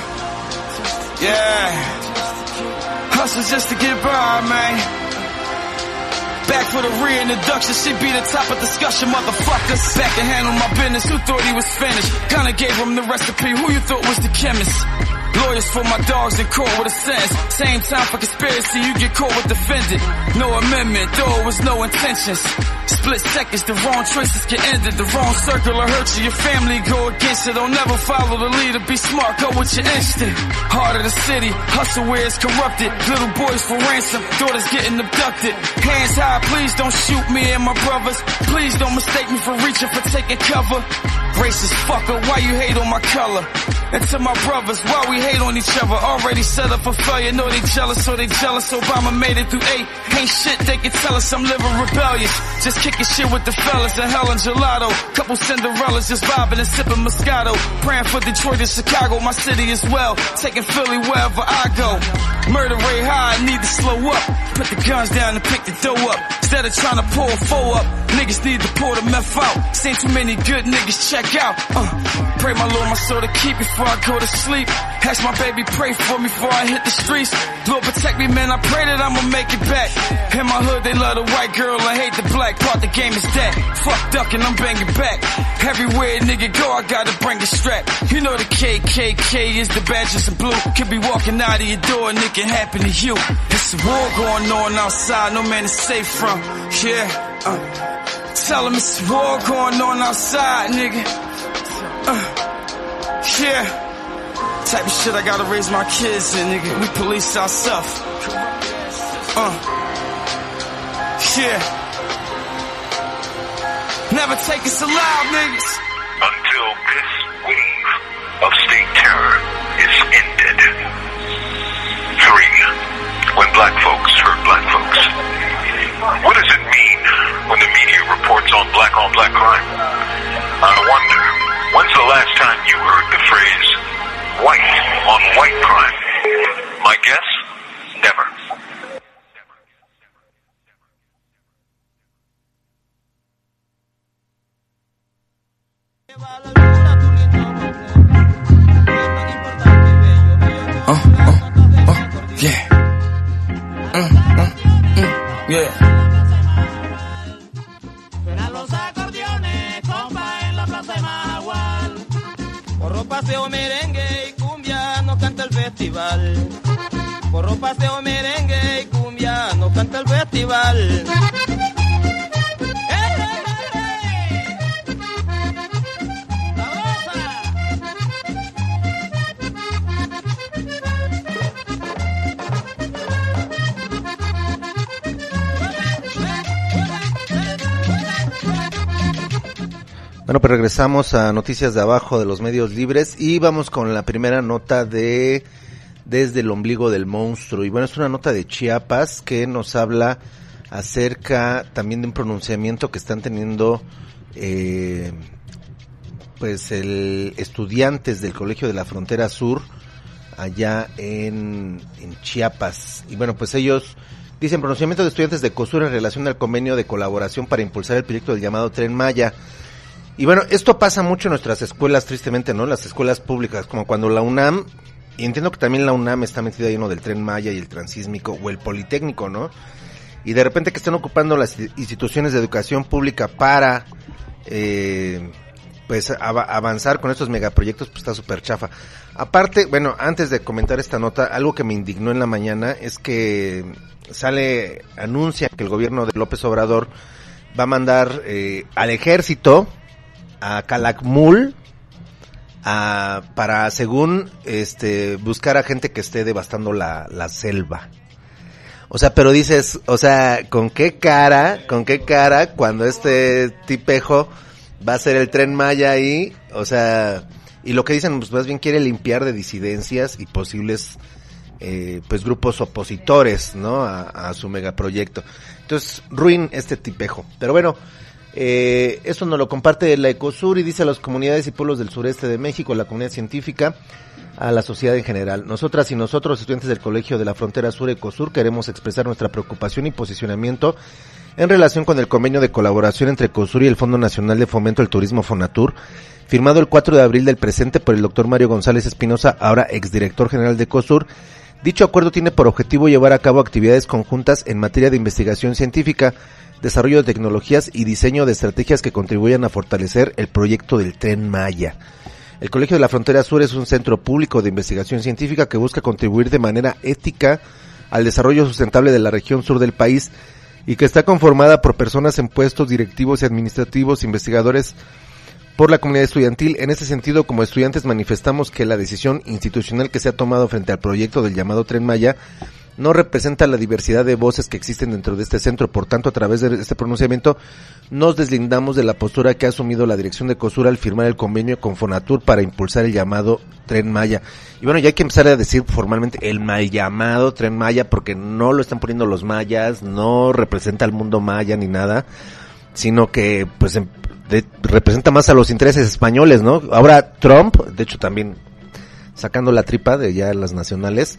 Hustle just to get by, man. Back for the reintroduction, she be the top of discussion, motherfuckers. Back to handle my business, who thought he was finished? Kinda gave him the recipe, who you thought was the chemist? Lawyers for my dogs in court with a sentence. Same time for conspiracy, you get caught with defendant. No amendment, though it was no intentions. Split seconds, the wrong choices get ended. The wrong circle will hurt you, your family go against it. Don't never follow the leader, be smart, go with your instinct. Heart of the city, hustle where it's corrupted. Little boys for ransom, daughters getting abducted. Hands high, please don't shoot me and my brothers. Please don't mistake me for reaching, for taking cover. Racist fucker, why you hate on my color? And to my brothers, why we hate on each other? Already set up for failure, know they jealous, so they jealous. Obama made it through 8, ain't shit they can tell us. I'm living rebellious, just kicking shit with the fellas in hell and gelato. Couple Cinderellas just vibing and sipping Moscato. Praying for Detroit and Chicago, my city as well. Taking Philly wherever I go. Murder rate high, I need to slow slow up. Put the guns down and pick the dough up. Instead of trying to pull a foe up, niggas need to pour the meth out. Seen too many good niggas check out. Pray my Lord, my soul to keep before I go to sleep. Ask my baby, pray for me before I hit the streets. Lord protect me, man, I pray that I'ma make it back. In my hood, they love the white girl and hate the black. Part the game is that. Fuck ducking, I'm banging back. Everywhere a nigga go, I gotta bring the strap. You know the KKK is the badges of blue. Could be walking out of your door and it can happen to you. There's a war going on outside, no man is safe from. Yeah, tell them it's a war going on outside, nigga. Yeah. Type of shit I gotta raise my kids in, nigga. We police ourselves. Yeah. Never take us alive, niggas. Until this wave of state terror is ended. 3. When black folks hurt black folks. What does it mean when the media reports on black crime? I wonder, when's the last time you heard the phrase white on white crime? My guess? Never. Yeah. Yeah. Suenan los acordeones, compa, en la plaza de Mahahual. Porro, paseo, merengue y cumbia nos canta el festival. Porro, paseo, merengue y cumbia nos canta el festival. Bueno, pues regresamos a Noticias de Abajo de los Medios Libres y vamos con la primera nota de Desde el Ombligo del Monstruo. Y bueno, es una nota de Chiapas que nos habla acerca también de un pronunciamiento que están teniendo pues estudiantes del Colegio de la Frontera Sur allá en Chiapas. Y bueno, pues ellos dicen: pronunciamiento de estudiantes de COSUR en relación al convenio de colaboración para impulsar el proyecto del llamado Tren Maya. Y bueno, esto pasa mucho en nuestras escuelas, tristemente, ¿no? Las escuelas públicas, como cuando la UNAM, y entiendo que también la UNAM está metida lleno del Tren Maya y el Transísmico, o el Politécnico, ¿no? Y de repente que están ocupando las instituciones de educación pública para, pues, avanzar con estos megaproyectos, pues está súper chafa. Aparte, bueno, antes de comentar esta nota, algo que me indignó en la mañana es que anuncia que el gobierno de López Obrador va a mandar al ejército a Calakmul para, según buscar a gente que esté devastando la selva. O sea, pero dices, o sea, ¿con qué cara cuando este tipejo va a hacer el Tren Maya ahí? O sea, y lo que dicen, pues más bien quiere limpiar de disidencias y posibles pues grupos opositores, ¿no? A su megaproyecto. Entonces, ruin este tipejo. Pero bueno, esto nos lo comparte la Ecosur y dice: a las comunidades y pueblos del sureste de México, a la comunidad científica, a la sociedad en general. Nosotras y nosotros, estudiantes del Colegio de la Frontera Sur Ecosur, queremos expresar nuestra preocupación y posicionamiento en relación con el convenio de colaboración entre Ecosur y el Fondo Nacional de Fomento al Turismo Fonatur, firmado el 4 de abril del presente por el doctor Mario González Espinosa, ahora exdirector general de Ecosur. Dicho acuerdo tiene por objetivo llevar a cabo actividades conjuntas en materia de investigación científica, desarrollo de tecnologías y diseño de estrategias que contribuyan a fortalecer el proyecto del Tren Maya. El Colegio de la Frontera Sur es un centro público de investigación científica que busca contribuir de manera ética al desarrollo sustentable de la región sur del país y que está conformada por personas en puestos directivos y administrativos, investigadores, por la comunidad estudiantil. En ese sentido, como estudiantes manifestamos que la decisión institucional que se ha tomado frente al proyecto del llamado Tren Maya no representa la diversidad de voces que existen dentro de este centro. Por tanto, a través de este pronunciamiento nos deslindamos de la postura que ha asumido la dirección de COSUR al firmar el convenio con Fonatur para impulsar el llamado Tren Maya. Y bueno, ya hay que empezar a decir formalmente el mal llamado Tren Maya, porque no lo están poniendo los mayas, no representa al mundo maya ni nada, sino que pues representa más a los intereses españoles, ¿no? Ahora Trump, de hecho también sacando la tripa de ya las nacionales,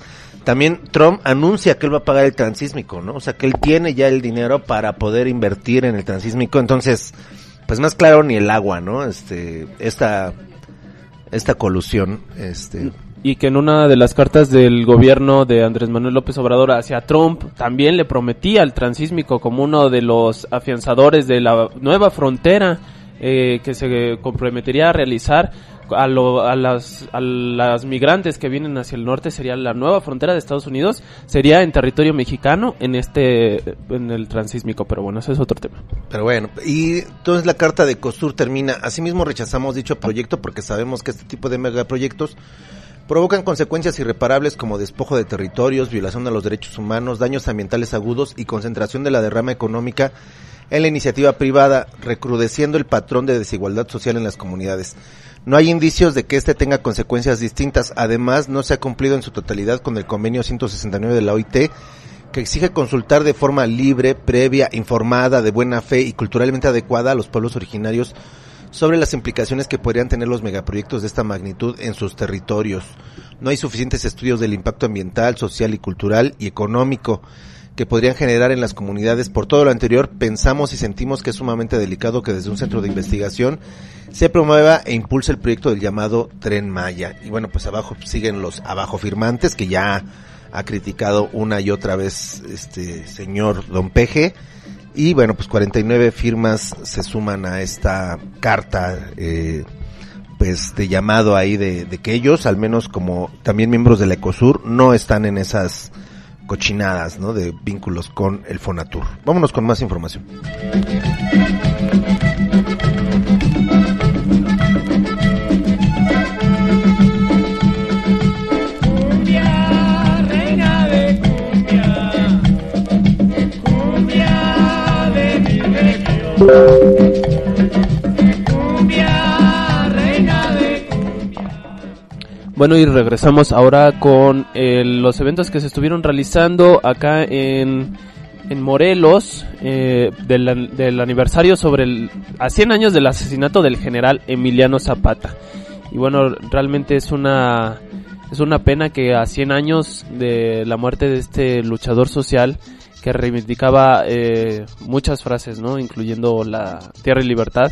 También Trump anuncia que él va a pagar el transísmico, ¿no? O sea, que él tiene ya el dinero para poder invertir en el transísmico. Entonces, pues más claro ni el agua, ¿no? Esta colusión, Y que en una de las cartas del gobierno de Andrés Manuel López Obrador hacia Trump también le prometía al transísmico como uno de los afianzadores de la nueva frontera que se comprometería a realizar a las migrantes que vienen hacia el norte. Sería la nueva frontera de Estados Unidos, sería en territorio mexicano en el transísmico, pero bueno, ese es otro tema. Pero bueno, y entonces la carta de COSUR termina: asimismo rechazamos dicho proyecto porque sabemos que este tipo de megaproyectos provocan consecuencias irreparables como despojo de territorios, violación de los derechos humanos, daños ambientales agudos y concentración de la derrama económica en la iniciativa privada, recrudeciendo el patrón de desigualdad social en las comunidades. No hay indicios de que tenga consecuencias distintas. Además, no se ha cumplido en su totalidad con el convenio 169 de la OIT, que exige consultar de forma libre, previa, informada, de buena fe y culturalmente adecuada a los pueblos originarios sobre las implicaciones que podrían tener los megaproyectos de esta magnitud en sus territorios. No hay suficientes estudios del impacto ambiental, social y cultural y económico que podrían generar en las comunidades. Por todo lo anterior, pensamos y sentimos que es sumamente delicado que desde un centro de investigación se promueva e impulse el proyecto del llamado Tren Maya. Y bueno, pues abajo siguen los abajo firmantes, que ya ha criticado una y otra vez señor Don Peje. Y bueno, pues 49 firmas se suman a esta carta, pues de llamado ahí de que ellos, al menos como también miembros de la Ecosur, no están en esas cochinadas, ¿no? De vínculos con el Fonatur. Vámonos con más información. Bueno, y regresamos ahora con los eventos que se estuvieron realizando acá en Morelos, del aniversario a 100 años del asesinato del general Emiliano Zapata. Y bueno, realmente es una pena que a 100 años de la muerte de este luchador social que reivindicaba muchas frases, ¿no? Incluyendo la tierra y libertad,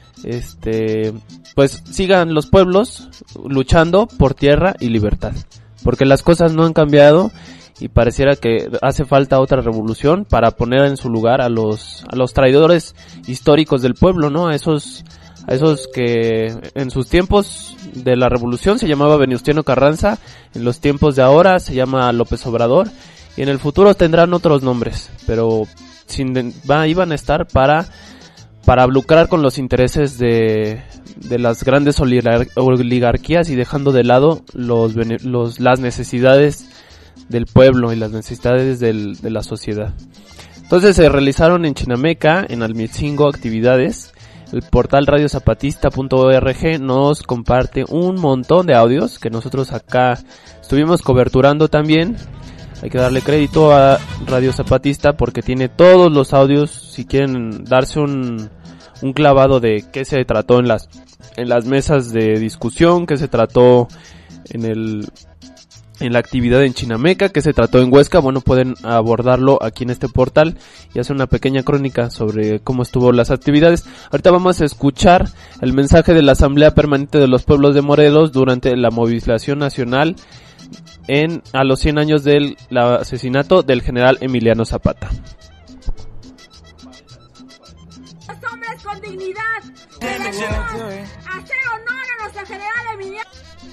pues sigan los pueblos luchando por tierra y libertad, porque las cosas no han cambiado y pareciera que hace falta otra revolución para poner en su lugar a los traidores históricos del pueblo, ¿no? A esos que en sus tiempos de la revolución se llamaba Venustiano Carranza, en los tiempos de ahora se llama López Obrador, y en el futuro tendrán otros nombres, pero iban a estar para lucrar con los intereses de las grandes oligarquías y dejando de lado las necesidades del pueblo y las necesidades de la sociedad. Entonces se realizaron en Chinameca, en Almitzingo, actividades. El portal radiozapatista.org nos comparte un montón de audios que nosotros acá estuvimos coberturando también. Hay que darle crédito a Radio Zapatista porque tiene todos los audios. Si quieren darse un clavado de qué se trató en las mesas de discusión, qué se trató en la actividad en Chinameca, qué se trató en Huesca, bueno, pueden abordarlo aquí en este portal y hacer una pequeña crónica sobre cómo estuvo las actividades. Ahorita vamos a escuchar el mensaje de la Asamblea Permanente de los Pueblos de Morelos durante la movilización nacional a los 100 años del asesinato del general Emiliano Zapata. Los hombres con dignidad debemos hacer honor a nuestro general Emiliano.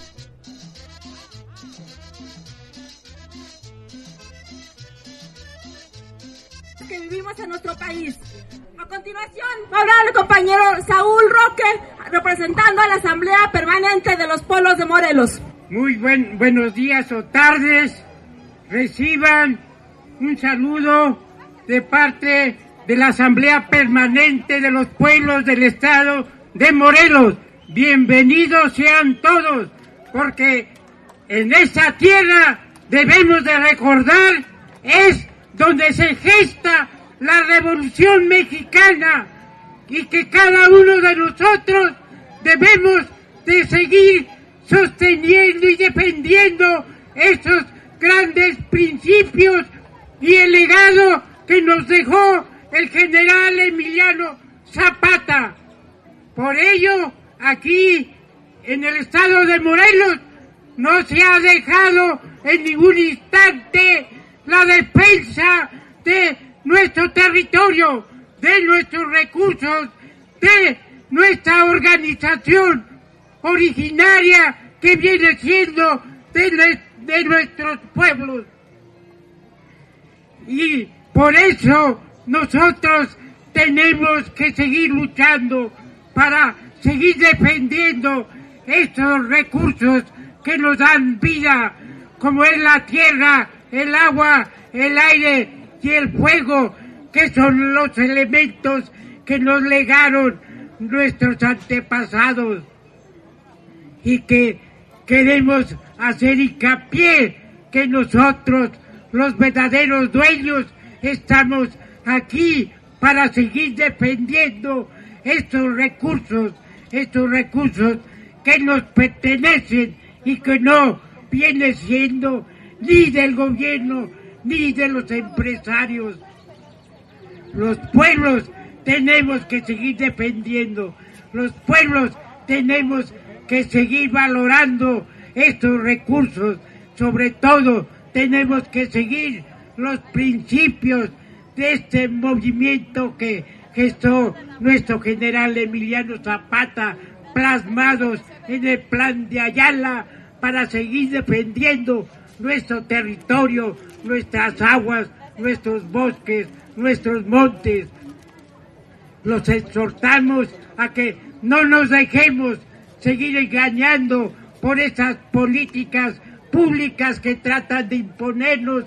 Que vivimos en nuestro país. A continuación, va a hablar el compañero Saúl Roque, representando a la Asamblea Permanente de los Pueblos de Morelos. Muy buenos días o tardes. Reciban un saludo de parte de la Asamblea Permanente de los Pueblos del Estado de Morelos. Bienvenidos sean todos, porque en esta tierra debemos de recordar es donde se gesta la Revolución Mexicana y que cada uno de nosotros debemos de seguir sosteniendo y defendiendo esos grandes principios y el legado que nos dejó el general Emiliano Zapata. Por ello, aquí en el estado de Morelos no se ha dejado en ningún instante la defensa de nuestro territorio, de nuestros recursos, de nuestra organización originaria que viene siendo de nuestros pueblos. Y por eso nosotros tenemos que seguir luchando para seguir defendiendo estos recursos que nos dan vida, como es la tierra, el agua, el aire y el fuego, que son los elementos que nos legaron nuestros antepasados, y que queremos hacer hincapié que nosotros, los verdaderos dueños, estamos aquí para seguir defendiendo estos recursos que nos pertenecen y que no viene siendo ni del gobierno ni de los empresarios. Los pueblos tenemos que seguir defendiendo, los pueblos tenemos que seguir valorando estos recursos, sobre todo tenemos que seguir los principios de este movimiento que gestó nuestro general Emiliano Zapata, plasmados en el Plan de Ayala, para seguir defendiendo nuestro territorio, nuestras aguas, nuestros bosques, nuestros montes. Los exhortamos a que no nos dejemos seguir engañando por esas políticas públicas que tratan de imponernos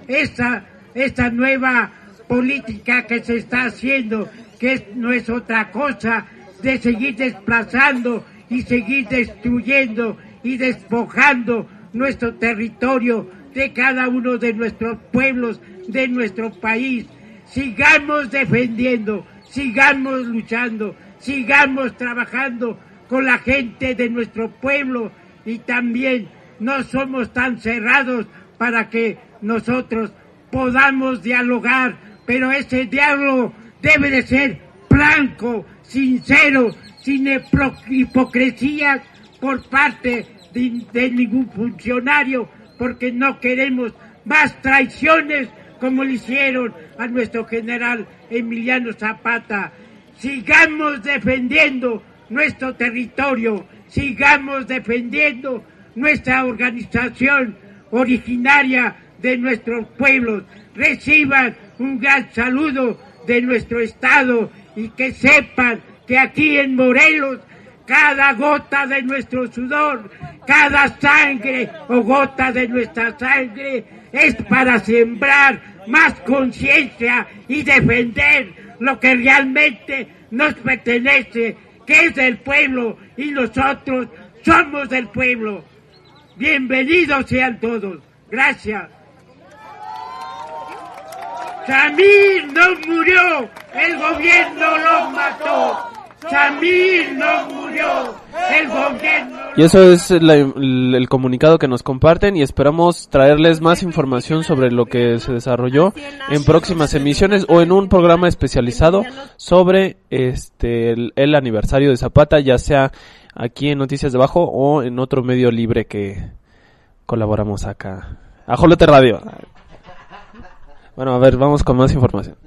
esta nueva política que se está haciendo, que no es otra cosa de seguir desplazando y seguir destruyendo y despojando nuestro territorio de cada uno de nuestros pueblos, de nuestro país. Sigamos defendiendo, sigamos luchando, sigamos trabajando con la gente de nuestro pueblo, y también no somos tan cerrados para que nosotros podamos dialogar, pero ese diálogo debe de ser franco, sincero, sin hipocresías por parte de ningún funcionario, porque no queremos más traiciones como le hicieron a nuestro general Emiliano Zapata. Sigamos defendiendo nuestro territorio, sigamos defendiendo nuestra organización originaria de nuestros pueblos. Reciban un gran saludo de nuestro estado, y que sepan que aquí en Morelos cada gota de nuestro sudor, cada sangre o gota de nuestra sangre es para sembrar más conciencia y defender lo que realmente nos pertenece, que es del pueblo, y nosotros somos del pueblo. Bienvenidos sean todos. Gracias. Samir no murió, el gobierno lo mató. Samir no murió, el gobierno... Y eso es el comunicado que nos comparten, y esperamos traerles más información sobre lo que se desarrolló en próximas emisiones o en un programa especializado sobre el aniversario de Zapata, ya sea aquí en Noticias de Abajo o en otro medio libre que colaboramos acá. Ajolote Radio. Bueno, a ver, vamos con más información.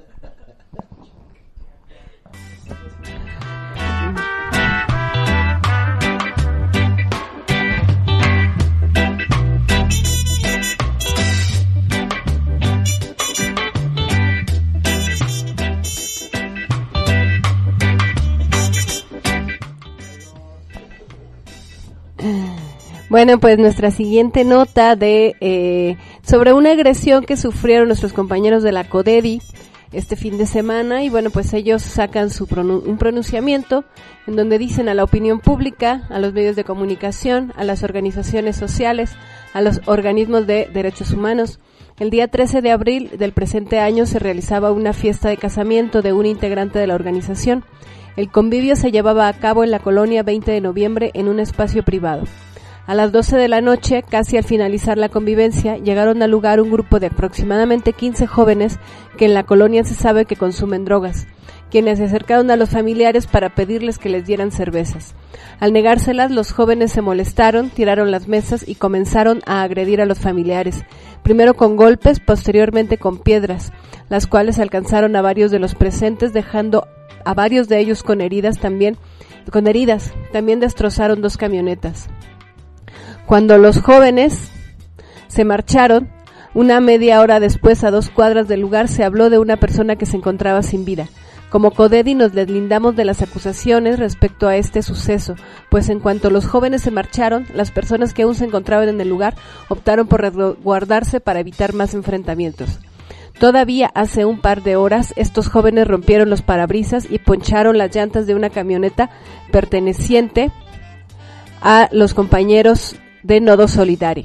Bueno, pues nuestra siguiente nota sobre una agresión que sufrieron nuestros compañeros de la CODEDI este fin de semana, y bueno, pues ellos sacan un pronunciamiento en donde dicen a la opinión pública, a los medios de comunicación, a las organizaciones sociales, a los organismos de derechos humanos. El día 13 de abril del presente año se realizaba una fiesta de casamiento de un integrante de la organización. El convivio se llevaba a cabo en la colonia 20 de noviembre en un espacio privado. A las 12 de la noche, casi al finalizar la convivencia, llegaron al lugar un grupo de aproximadamente 15 jóvenes que en la colonia se sabe que consumen drogas, quienes se acercaron a los familiares para pedirles que les dieran cervezas. Al negárselas, los jóvenes se molestaron, tiraron las mesas y comenzaron a agredir a los familiares, primero con golpes, posteriormente con piedras, las cuales alcanzaron a varios de los presentes, dejando a varios de ellos con heridas. También destrozaron 2 camionetas. Cuando los jóvenes se marcharon, una media hora después, a 2 cuadras del lugar, se habló de una persona que se encontraba sin vida. Como CODEDI nos deslindamos de las acusaciones respecto a este suceso, pues en cuanto los jóvenes se marcharon, las personas que aún se encontraban en el lugar optaron por resguardarse para evitar más enfrentamientos. Todavía hace un par de horas, estos jóvenes rompieron los parabrisas y poncharon las llantas de una camioneta perteneciente a los compañeros de Nodo Solidario.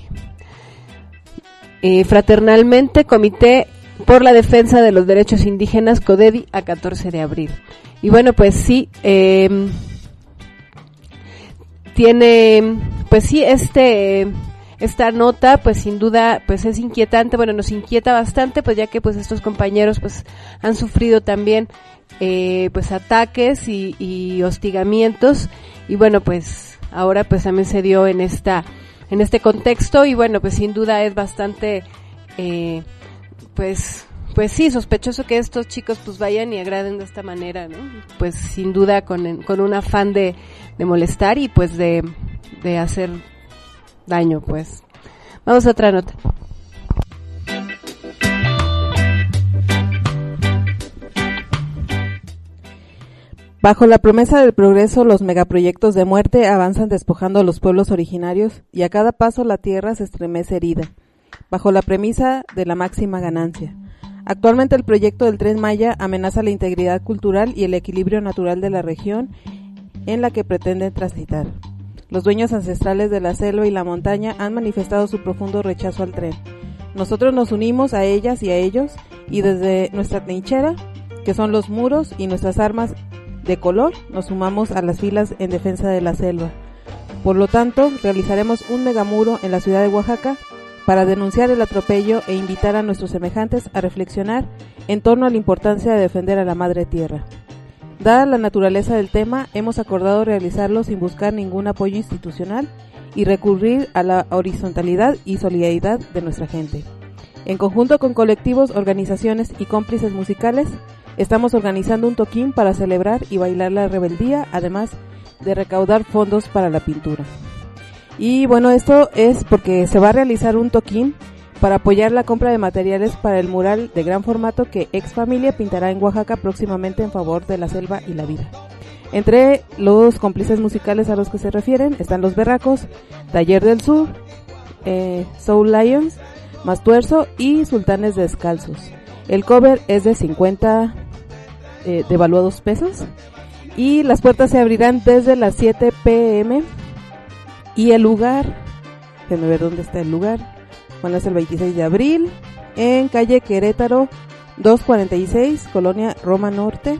Fraternalmente, Comité por la Defensa de los Derechos Indígenas, CODEDI, a 14 de abril. Y bueno, pues sí, esta nota, pues sin duda, pues es inquietante. Bueno, nos inquieta bastante, pues ya que pues estos compañeros pues han sufrido también pues ataques y hostigamientos, y bueno, pues ahora pues también se dio en este contexto, y bueno, pues sin duda es bastante pues sí, sospechoso que estos chicos pues vayan y agraden de esta manera, ¿no? Pues sin duda con un afán de molestar y pues de hacer daño, pues. Vamos a otra nota. Bajo la promesa del progreso, los megaproyectos de muerte avanzan despojando a los pueblos originarios, y a cada paso la tierra se estremece herida, bajo la premisa de la máxima ganancia. Actualmente el proyecto del Tren Maya amenaza la integridad cultural y el equilibrio natural de la región en la que pretenden transitar. Los dueños ancestrales de la selva y la montaña han manifestado su profundo rechazo al tren. Nosotros nos unimos a ellas y a ellos, y desde nuestra trinchera, que son los muros, y nuestras armas de color, nos sumamos a las filas en defensa de la selva. Por lo tanto, realizaremos un megamuro en la ciudad de Oaxaca para denunciar el atropello e invitar a nuestros semejantes a reflexionar en torno a la importancia de defender a la madre tierra. Dada la naturaleza del tema, hemos acordado realizarlo sin buscar ningún apoyo institucional y recurrir a la horizontalidad y solidaridad de nuestra gente. En conjunto con colectivos, organizaciones y cómplices musicales, estamos organizando un toquín para celebrar y bailar la rebeldía, además de recaudar fondos para la pintura. Y bueno, esto es porque se va a realizar un toquín para apoyar la compra de materiales para el mural de gran formato que Ex Familia pintará en Oaxaca próximamente en favor de la selva y la vida. Entre los cómplices musicales a los que se refieren están Los Berracos, Taller del Sur, Soul Lions, Mastuerzo y Sultanes Descalzos. El cover es de 50 devaluados pesos, y las puertas se abrirán desde las 7 p.m. y el lugar, déjenme ver dónde está el lugar. Bueno, es el 26 de abril en calle Querétaro 246, Colonia Roma Norte.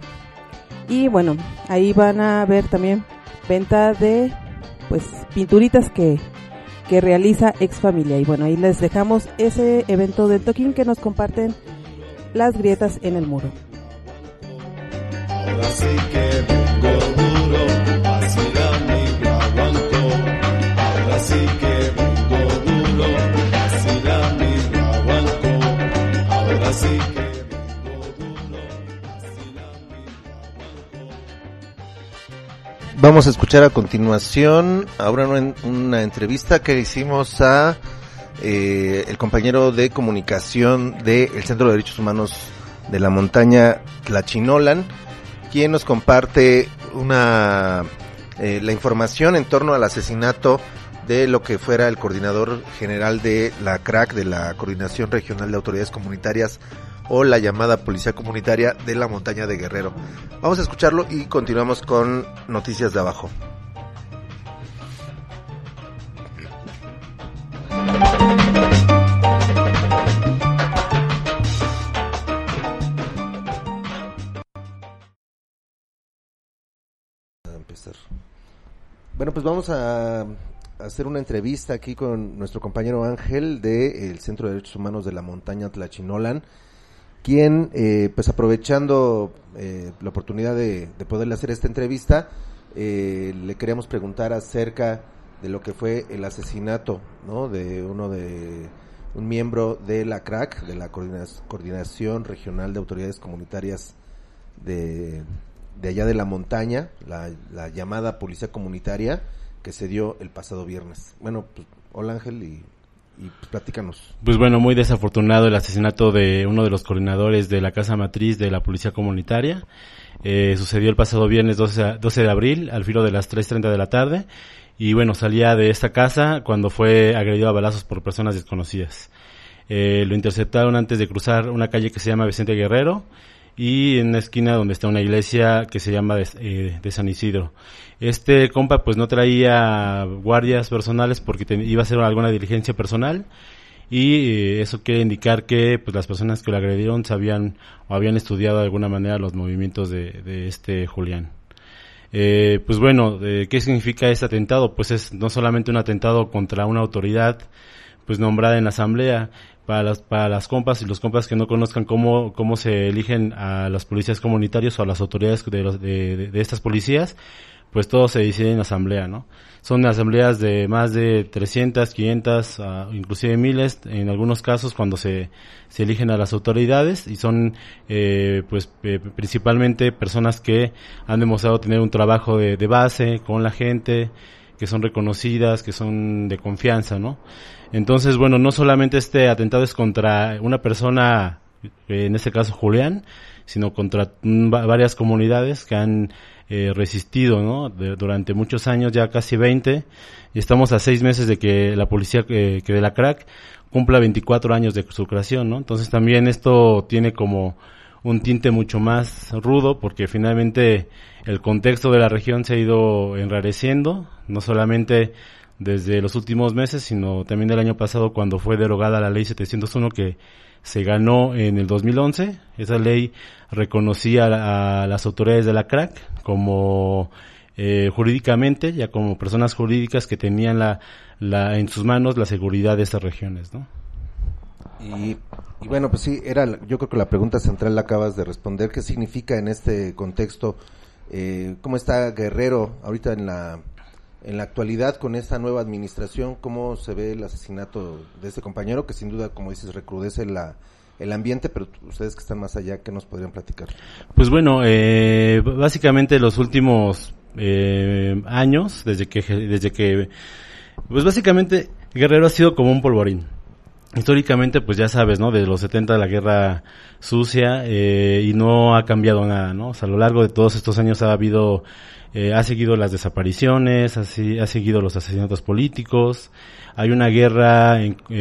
Y bueno, ahí van a ver también venta de pues pinturitas que realiza Ex Familia. Y bueno, ahí les dejamos ese evento del toquín que nos comparten Las Grietas en el Muro. Ahora sí que vengo duro, así la migra aguanto. Ahora sí que vengo duro, así la migra aguanto. Ahora sí que vengo duro, así la migra aguanto. Vamos a escuchar a continuación ahora una entrevista que hicimos a el compañero de comunicación del Centro de Derechos Humanos de la Montaña Tlachinolan, quien nos comparte la información en torno al asesinato de lo que fuera el coordinador general de la CRAC, de la Coordinación Regional de Autoridades Comunitarias, o la llamada Policía Comunitaria de la Montaña de Guerrero. Vamos a escucharlo y continuamos con Noticias de Abajo. Bueno, pues vamos a hacer una entrevista aquí con nuestro compañero Ángel del Centro de Derechos Humanos de la Montaña Tlachinolan, quien, pues aprovechando la oportunidad de poderle hacer esta entrevista, le queríamos preguntar acerca de lo que fue el asesinato, ¿no?, de un miembro de la CRAC, de la Coordinación Regional de Autoridades Comunitarias de allá de la montaña, la llamada Policía Comunitaria, que se dio el pasado viernes. Bueno, pues, hola Ángel, y pues, platícanos. Pues bueno, muy desafortunado el asesinato de uno de los coordinadores de la Casa Matriz de la Policía Comunitaria. Sucedió el pasado viernes 12 de abril, al filo de las 3:30 de la tarde, y bueno, salía de esta casa cuando fue agredido a balazos por personas desconocidas. Lo interceptaron antes de cruzar una calle que se llama Vicente Guerrero, y en una esquina donde está una iglesia que se llama de San Isidro. Este compa pues no traía guardias personales porque iba a hacer alguna diligencia personal, y eso quiere indicar que pues las personas que lo agredieron sabían o habían estudiado de alguna manera los movimientos de este Julián. Pues bueno, ¿qué significa este atentado? Pues es no solamente un atentado contra una autoridad pues nombrada en la asamblea. Para las compas y los compas que no conozcan cómo se eligen a las policías comunitarias o a las autoridades de estas policías, pues todo se decide en asamblea, ¿no? Son asambleas de más de 300, 500, inclusive miles, en algunos casos cuando se eligen a las autoridades, y son principalmente personas que han demostrado tener un trabajo de base con la gente, que son reconocidas, que son de confianza, ¿no? Entonces, bueno, no solamente este atentado es contra una persona, en este caso Julián, sino contra varias comunidades que han resistido, ¿no?, durante muchos años, ya casi 20, y estamos a 6 meses de que la policía que de la CRAC cumpla 24 años de su creación, ¿no? Entonces también esto tiene como un tinte mucho más rudo, porque finalmente el contexto de la región se ha ido enrareciendo, no solamente desde los últimos meses, sino también del año pasado, cuando fue derogada la ley 701 que se ganó en el 2011. Esa ley reconocía a las autoridades de la CRAC como jurídicamente, ya como personas jurídicas que tenían en sus manos la seguridad de estas regiones, ¿no? Y bueno, pues sí, yo creo que la pregunta central la acabas de responder. ¿Qué significa en este contexto? ¿Cómo está Guerrero ahorita en la actualidad con esta nueva administración? ¿Cómo se ve el asesinato de este compañero que sin duda, como dices, recrudece el ambiente? Pero ustedes que están más allá, ¿qué nos podrían platicar? Pues bueno, básicamente los últimos años, desde que pues básicamente Guerrero ha sido como un polvorín. Históricamente, pues ya sabes, ¿no?, de los 70 la guerra sucia, y no ha cambiado nada, ¿no? O sea, a lo largo de todos estos años ha seguido las desapariciones, ha seguido los asesinatos políticos, hay una guerra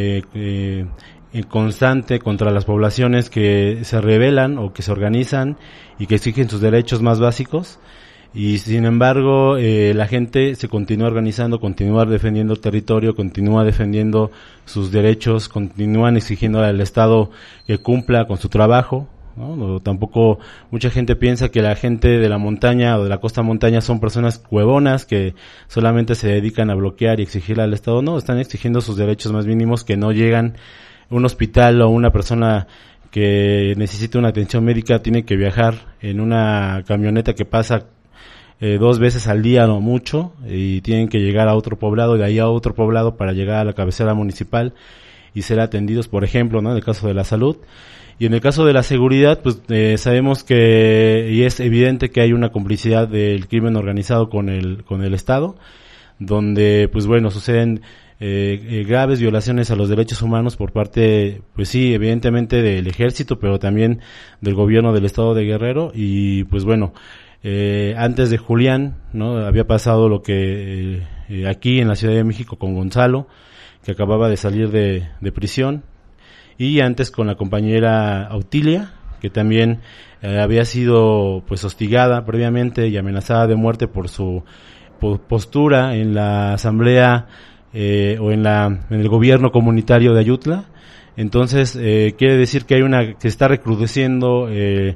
constante contra las poblaciones que se rebelan o que se organizan y que exigen sus derechos más básicos, y sin embargo la gente se continúa organizando, continúa defendiendo el territorio, continúa defendiendo sus derechos, continúan exigiendo al Estado que cumpla con su trabajo, ¿no? Tampoco mucha gente piensa que la gente de la montaña o de la costa montaña son personas huevonas que solamente se dedican a bloquear y exigir al Estado. No, están exigiendo sus derechos más mínimos, que no llegan a un hospital o una persona que necesita una atención médica tiene que viajar en una camioneta que pasa 2 veces al día o mucho, y tienen que llegar a otro poblado, de ahí a otro poblado para llegar a la cabecera municipal y ser atendidos, por ejemplo, ¿no?, en el caso de la salud. Y en el caso de la seguridad, pues sabemos y es evidente que hay una complicidad del crimen organizado con el Estado, donde pues bueno, suceden graves violaciones a los derechos humanos por parte, pues sí, evidentemente del ejército, pero también del gobierno del Estado de Guerrero. Y pues bueno, antes de Julián, ¿no?, había pasado lo que aquí en la Ciudad de México con Gonzalo, que acababa de salir de prisión, y antes con la compañera Autilia, que también había sido pues hostigada previamente y amenazada de muerte por su postura en la asamblea o en el gobierno comunitario de Ayutla. Entonces quiere decir que que está recrudeciendo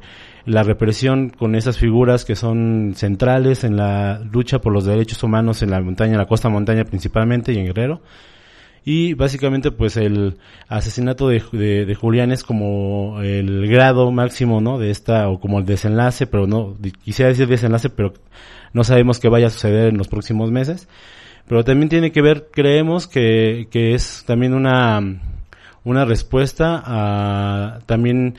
la represión con esas figuras que son centrales en la lucha por los derechos humanos en la montaña, en la costa montaña principalmente y en Guerrero. Y básicamente pues el asesinato de Julián es como el grado máximo, ¿no? De esta, o como el desenlace, pero no, quisiera decir desenlace, pero no sabemos qué vaya a suceder en los próximos meses. Pero también tiene que ver, creemos que es también una respuesta a también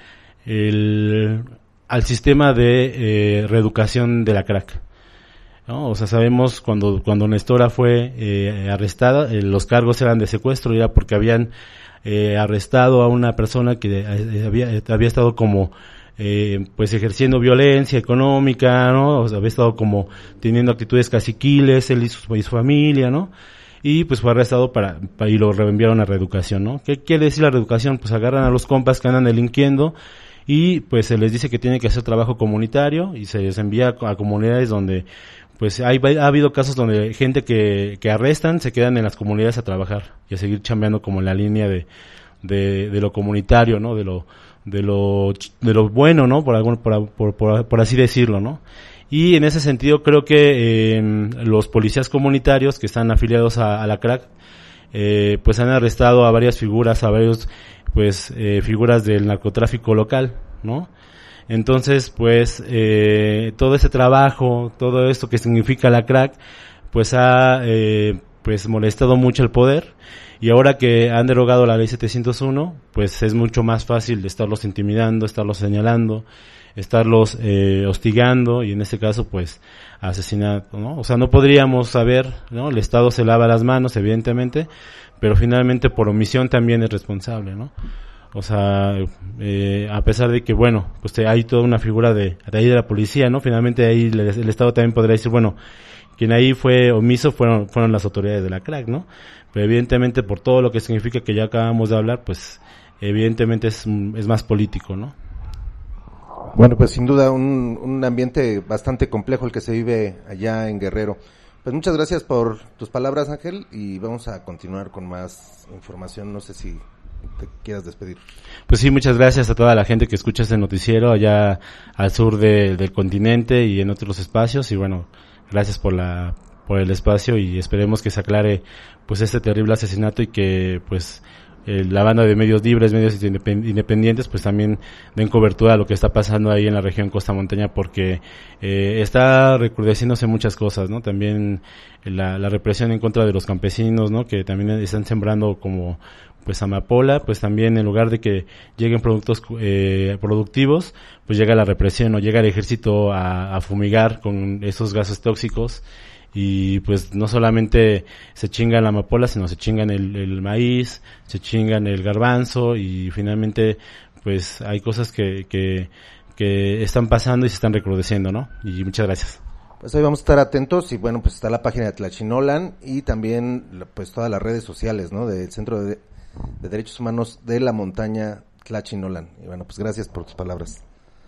al sistema de reeducación de la crack, ¿no? O sea, sabemos cuando Nestora fue arrestada, los cargos eran de secuestro, y era porque habían arrestado a una persona que había estado como pues ejerciendo violencia económica, ¿no? O sea, había estado como teniendo actitudes caciquiles, él y su familia, ¿no? Y pues fue arrestado y lo reenviaron a reeducación, ¿no? ¿Qué quiere decir la reeducación? Pues agarran a los compas que andan delinquiendo y pues se les dice que tienen que hacer trabajo comunitario y se les envía a comunidades donde pues ha habido casos donde gente que arrestan se quedan en las comunidades a trabajar y a seguir chambeando como en la línea de lo comunitario, ¿no? De lo bueno, ¿no? Por así decirlo, ¿no? Y en ese sentido creo que los policías comunitarios que están afiliados a la crack pues han arrestado a varias figuras, figuras del narcotráfico local, ¿no? Entonces pues todo ese trabajo, todo esto que significa la crack pues ha pues molestado mucho el poder, y ahora que han derogado la ley 701 pues es mucho más fácil de estarlos intimidando, estarlos señalando, estarlos hostigando, y en este caso pues asesinato, ¿no? O sea, no podríamos saber, ¿no? El Estado se lava las manos evidentemente, pero finalmente por omisión también es responsable, ¿no? O sea, a pesar de que, bueno, pues hay toda una figura de la policía, ¿no? Finalmente ahí el Estado también podría decir, bueno, quien ahí fue omiso fueron las autoridades de la crack, ¿no? Pero evidentemente por todo lo que significa que ya acabamos de hablar, pues evidentemente es más político, ¿no? Bueno, pues sin duda un ambiente bastante complejo el que se vive allá en Guerrero. Pues muchas gracias por tus palabras, Ángel, y vamos a continuar con más información. No sé si te quieras despedir. Pues sí, muchas gracias a toda la gente que escucha este noticiero allá al sur del continente y en otros espacios, y bueno, gracias por el espacio, y esperemos que se aclare pues este terrible asesinato y que pues la banda de medios libres, medios independientes, pues también den cobertura a lo que está pasando ahí en la región costa montaña, porque está recrudeciéndose muchas cosas, ¿no? También la represión en contra de los campesinos, ¿no? Que también están sembrando como pues amapola, pues también en lugar de que lleguen productos productivos, pues llega la represión o llega el ejército a fumigar con esos gases tóxicos. Y pues no solamente se chingan la amapola, sino se chingan el maíz, se chingan el garbanzo, y finalmente pues hay cosas que están pasando y se están recrudeciendo, ¿no? Y muchas gracias. Pues hoy vamos a estar atentos, y bueno, pues está la página de Tlachinolan y también pues todas las redes sociales, ¿no? Del Centro de Derechos Humanos de la Montaña Tlachinolan. Y bueno, pues gracias por tus palabras.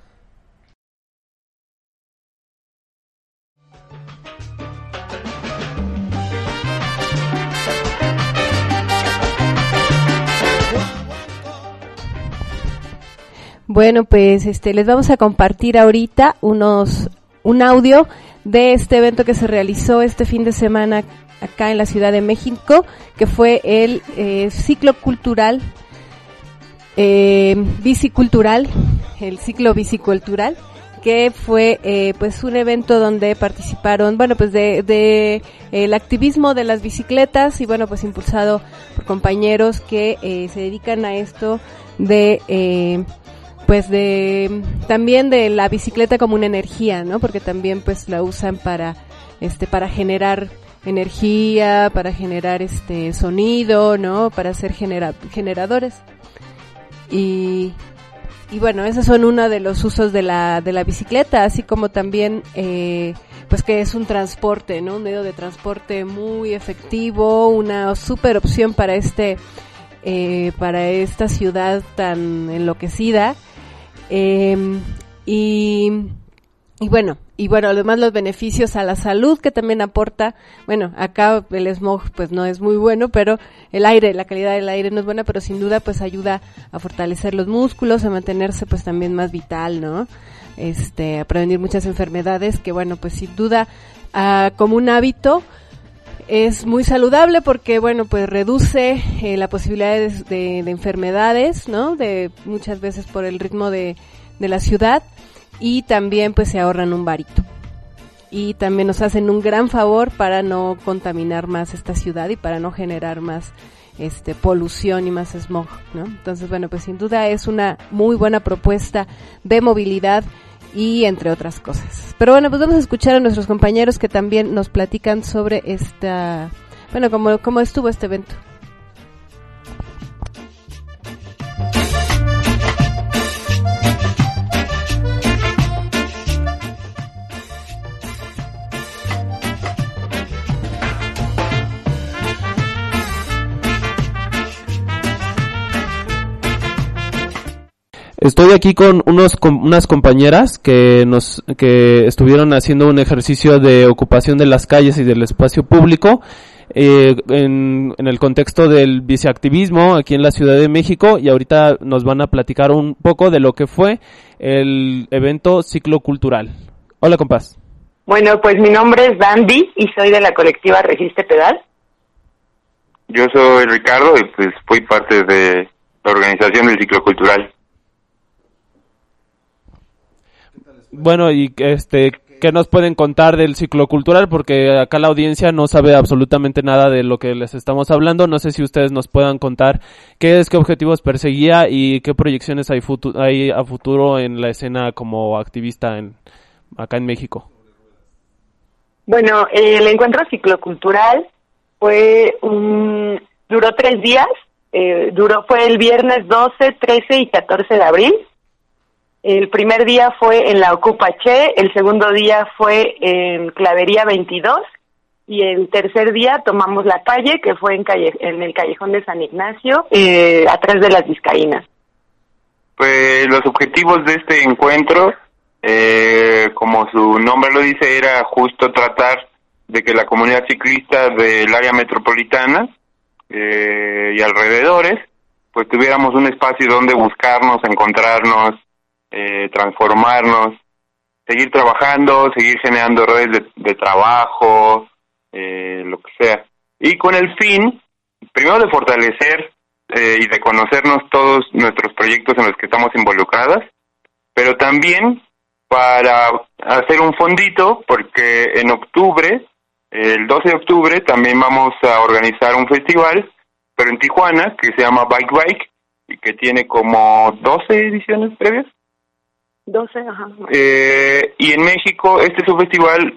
Bueno, pues les vamos a compartir ahorita un audio de este evento que se realizó este fin de semana acá en la Ciudad de México, que fue el ciclo cultural, bicicultural, el ciclo bicicultural, que fue pues un evento donde participaron, bueno, pues de el activismo de las bicicletas, y bueno, pues impulsado por compañeros que se dedican a esto también de la bicicleta como una energía, ¿no? Porque también pues la usan para generar energía, para generar sonido, ¿no? Para hacer generadores. Y bueno, esos son uno de los usos de la bicicleta, así como también pues que es un transporte, ¿no? Un medio de transporte muy efectivo, una super opción para esta ciudad tan enloquecida. Y bueno, además los beneficios a la salud que también aporta. Bueno, acá el smog pues no es muy bueno, pero la calidad del aire no es buena, pero sin duda pues ayuda a fortalecer los músculos, a mantenerse pues también más vital, ¿no? a prevenir muchas enfermedades que, bueno, pues sin duda, como un hábito, es muy saludable porque, bueno, pues reduce la posibilidad de enfermedades, ¿no? De muchas veces por el ritmo de la ciudad, y también pues se ahorran un varito. Y también nos hacen un gran favor para no contaminar más esta ciudad y para no generar más polución y más smog, ¿no? Entonces, bueno, pues sin duda es una muy buena propuesta de movilidad y entre otras cosas. Pero bueno, pues vamos a escuchar a nuestros compañeros que también nos platican sobre cómo estuvo este evento. Estoy aquí con unas compañeras que estuvieron haciendo un ejercicio de ocupación de las calles y del espacio público en el contexto del viceactivismo aquí en la Ciudad de México, y ahorita nos van a platicar un poco de lo que fue el evento ciclocultural. Hola, compás. Bueno, pues mi nombre es Dandy y soy de la colectiva Resiste Pedal. Yo soy Ricardo y pues fui parte de la organización del ciclocultural. Bueno, y ¿qué nos pueden contar del ciclocultural? Porque acá la audiencia no sabe absolutamente nada de lo que les estamos hablando. No sé si ustedes nos puedan contar qué objetivos perseguía y qué proyecciones hay a futuro en la escena como activista acá en México. Bueno, el encuentro ciclocultural duró 3 días. Fue el viernes 12, 13 y 14 de abril. El primer día fue en la Ocupaché, el segundo día fue en Clavería 22 y el tercer día tomamos la calle, que fue en el Callejón de San Ignacio, atrás de las Vizcaínas. Pues los objetivos de este encuentro, como su nombre lo dice, era justo tratar de que la comunidad ciclista del área metropolitana y alrededores, pues tuviéramos un espacio donde buscarnos, encontrarnos, transformarnos, seguir trabajando, seguir generando redes de trabajo, lo que sea. Y con el fin, primero de fortalecer y de conocernos todos nuestros proyectos en los que estamos involucradas, pero también para hacer un fondito, porque en octubre, el 12 de octubre, también vamos a organizar un festival, pero en Tijuana, que se llama Bike, y que tiene como 12 ediciones previas. 12, ajá. Y en México, este es un festival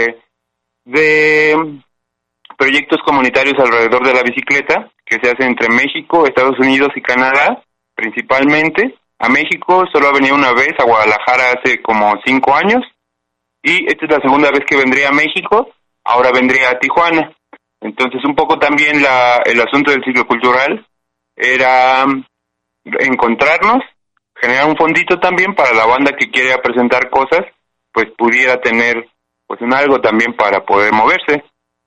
de proyectos comunitarios alrededor de la bicicleta, que se hace entre México, Estados Unidos y Canadá, principalmente. A México solo ha venido una vez, a Guadalajara hace como 5 años, y esta es la segunda vez que vendría a México, ahora vendría a Tijuana. Entonces un poco también el asunto del ciclocultural era encontrarnos, generar un fondito también para la banda que quiere presentar cosas, pues pudiera tener pues un algo también para poder moverse.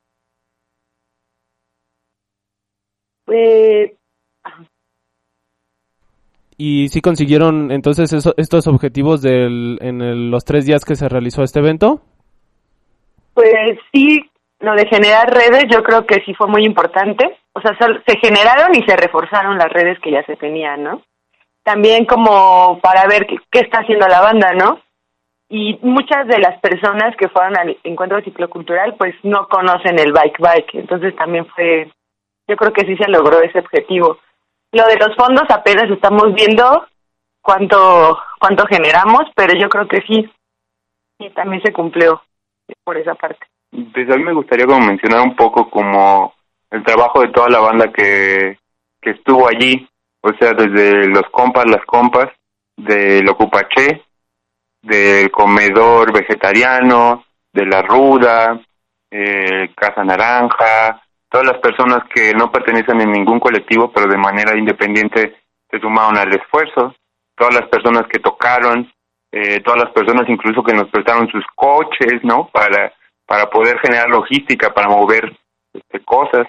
¿Y sí consiguieron entonces estos objetivos los 3 días que se realizó este evento? Pues sí, lo de generar redes yo creo que sí fue muy importante. O sea, se generaron y se reforzaron las redes que ya se tenían, ¿no? También como para ver qué está haciendo la banda, ¿no? Y muchas de las personas que fueron al encuentro ciclocultural pues no conocen el bike, entonces también yo creo que sí se logró ese objetivo. Lo de los fondos apenas estamos viendo cuánto generamos, pero yo creo que sí también se cumplió por esa parte. Pues a mí me gustaría como mencionar un poco como el trabajo de toda la banda que estuvo allí. O sea, desde los compas, las compas, del Ocupaché, del comedor vegetariano, de la Ruda, Casa Naranja, todas las personas que no pertenecen a ningún colectivo, pero de manera independiente se sumaron al esfuerzo, todas las personas que tocaron, todas las personas incluso que nos prestaron sus coches, ¿no? Para poder generar logística, para mover cosas.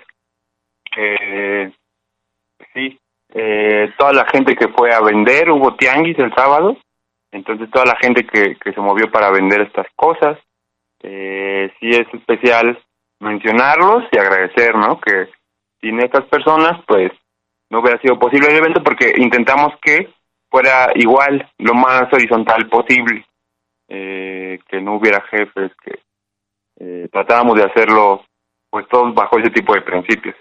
Sí. Toda la gente que fue a vender, hubo tianguis el sábado, Entonces toda la gente que se movió para vender estas cosas, sí es especial mencionarlos y agradecer, ¿no? Que sin estas personas, pues, no hubiera sido posible el evento porque intentamos que fuera igual, lo más horizontal posible, que no hubiera jefes, que tratábamos de hacerlo, pues, todos bajo ese tipo de principios.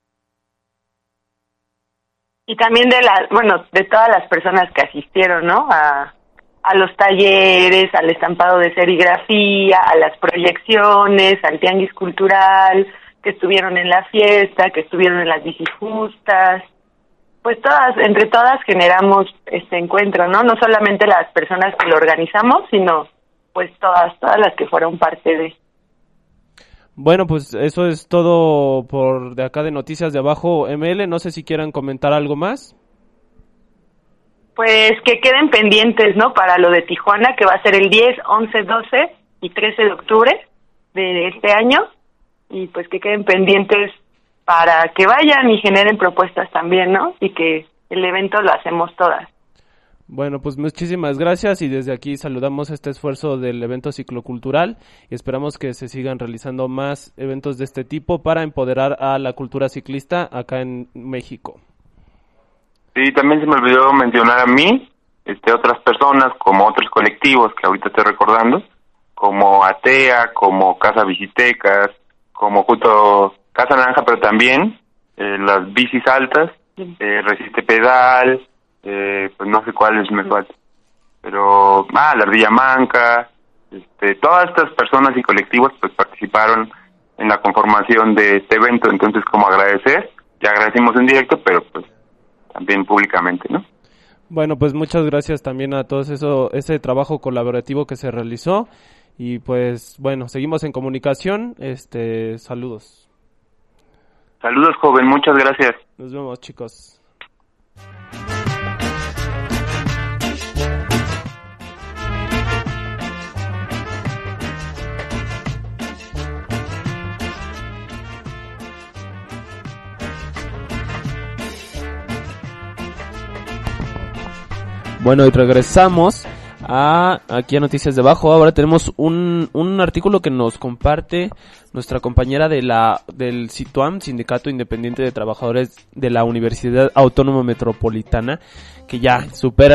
Y también de todas las personas que asistieron, ¿no? A los talleres, al estampado de serigrafía, a las proyecciones, al tianguis cultural, que estuvieron en la fiesta, que estuvieron en las bicijustas. Pues entre todas generamos este encuentro, ¿no? No solamente las personas que lo organizamos, sino pues todas las que fueron parte de. Bueno, pues eso es todo por de acá de Noticias de Abajo ML. No sé si quieran comentar algo más. Pues que queden pendientes, ¿no? Para lo de Tijuana, que va a ser el 10, 11, 12 y 13 de octubre de este año. Y pues que queden pendientes para que vayan y generen propuestas también, ¿no? Y que el evento lo hacemos todas. Bueno, pues muchísimas gracias y desde aquí saludamos este esfuerzo del evento ciclocultural y esperamos que se sigan realizando más eventos de este tipo para empoderar a la cultura ciclista acá en México. Sí, también se me olvidó mencionar a mí, otras personas como otros colectivos que ahorita estoy recordando, como Atea, como Casa Bicitecas, como justo Casa Naranja, pero también las bicis altas, Resiste Pedal, pues no sé cuáles me faltan, pero la Ardilla Manca, todas estas personas y colectivos pues participaron en la conformación de este evento, entonces como agradecer, ya agradecimos en directo, pero pues también públicamente, ¿no? Bueno, pues muchas gracias también a todos ese trabajo colaborativo que se realizó y pues bueno, seguimos en comunicación, saludos. Saludos, joven, muchas gracias. Nos vemos, chicos. Bueno, y regresamos aquí a Noticias de Abajo. Ahora tenemos un artículo que nos comparte nuestra compañera del SITUAM, Sindicato Independiente de Trabajadores de la Universidad Autónoma Metropolitana, que ya supera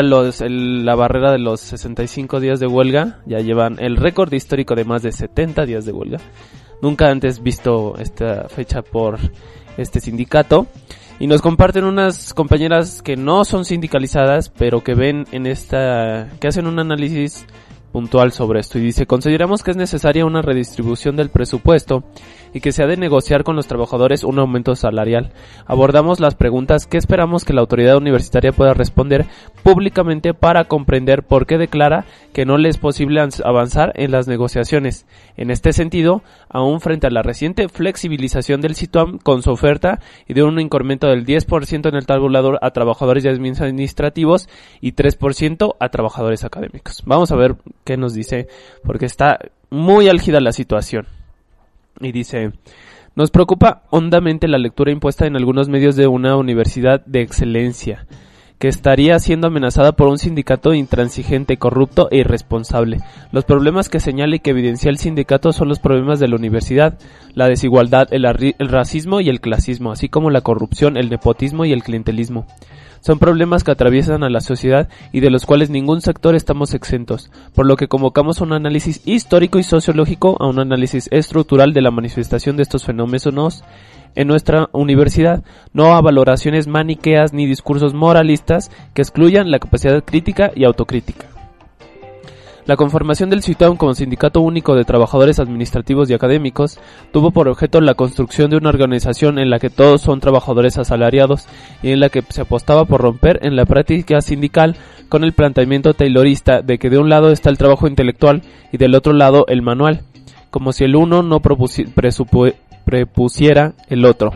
la barrera de los 65 días de huelga. Ya llevan el récord histórico de más de 70 días de huelga. Nunca antes visto esta fecha por este sindicato. Y nos comparten unas compañeras que no son sindicalizadas, pero que ven que hacen un análisis puntual sobre esto. Y dice, consideramos que es necesaria una redistribución del presupuesto y que se ha de negociar con los trabajadores un aumento salarial. Abordamos las preguntas que esperamos que la autoridad universitaria pueda responder públicamente para comprender por qué declara que no le es posible avanzar en las negociaciones. En este sentido, aún frente a la reciente flexibilización del SITUAM con su oferta y de un incremento del 10% en el tabulador a trabajadores y administrativos y 3% a trabajadores académicos. Vamos a ver qué nos dice, porque está muy álgida la situación. Y dice, nos preocupa hondamente la lectura impuesta en algunos medios de una universidad de excelencia, que estaría siendo amenazada por un sindicato intransigente, corrupto e irresponsable. Los problemas que señala y que evidencia el sindicato son los problemas de la universidad, la desigualdad, el racismo y el clasismo, así como la corrupción, el nepotismo y el clientelismo. Son problemas que atraviesan a la sociedad y de los cuales ningún sector estamos exentos, por lo que convocamos un análisis histórico y sociológico a un análisis estructural de la manifestación de estos fenómenos en nuestra universidad, no a valoraciones maniqueas ni discursos moralistas que excluyan la capacidad crítica y autocrítica. La conformación del SITUAM como Sindicato Único de Trabajadores Administrativos y Académicos tuvo por objeto la construcción de una organización en la que todos son trabajadores asalariados y en la que se apostaba por romper en la práctica sindical con el planteamiento taylorista de que de un lado está el trabajo intelectual y del otro lado el manual, como si el uno no presupusiera el otro.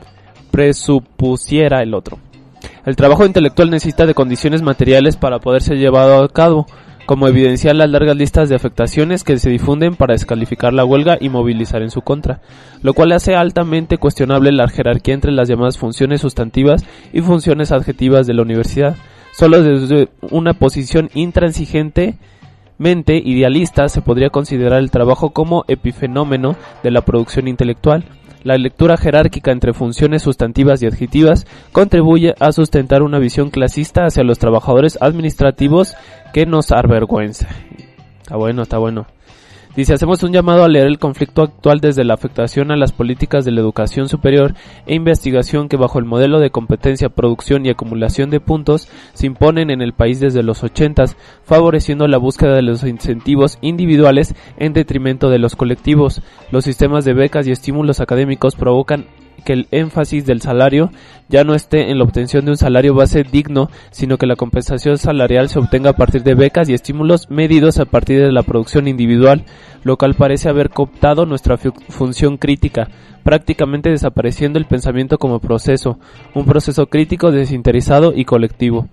El trabajo intelectual necesita de condiciones materiales para poder ser llevado a cabo, como evidenciar las largas listas de afectaciones que se difunden para descalificar la huelga y movilizar en su contra, lo cual hace altamente cuestionable la jerarquía entre las llamadas funciones sustantivas y funciones adjetivas de la universidad. Solo desde una posición intransigentemente idealista se podría considerar el trabajo como epifenómeno de la producción intelectual. La lectura jerárquica entre funciones sustantivas y adjetivas contribuye a sustentar una visión clasista hacia los trabajadores administrativos que nos avergüenza. Está bueno. Dice, hacemos un llamado a leer el conflicto actual desde la afectación a las políticas de la educación superior e investigación que bajo el modelo de competencia, producción y acumulación de puntos se imponen en el país desde los 80s, favoreciendo la búsqueda de los incentivos individuales en detrimento de los colectivos. Los sistemas de becas y estímulos académicos provocan que el énfasis del salario ya no esté en la obtención de un salario base digno, sino que la compensación salarial se obtenga a partir de becas y estímulos medidos a partir de la producción individual, lo cual parece haber cooptado nuestra función crítica, prácticamente desapareciendo el pensamiento como proceso, un proceso crítico desinteresado y colectivo.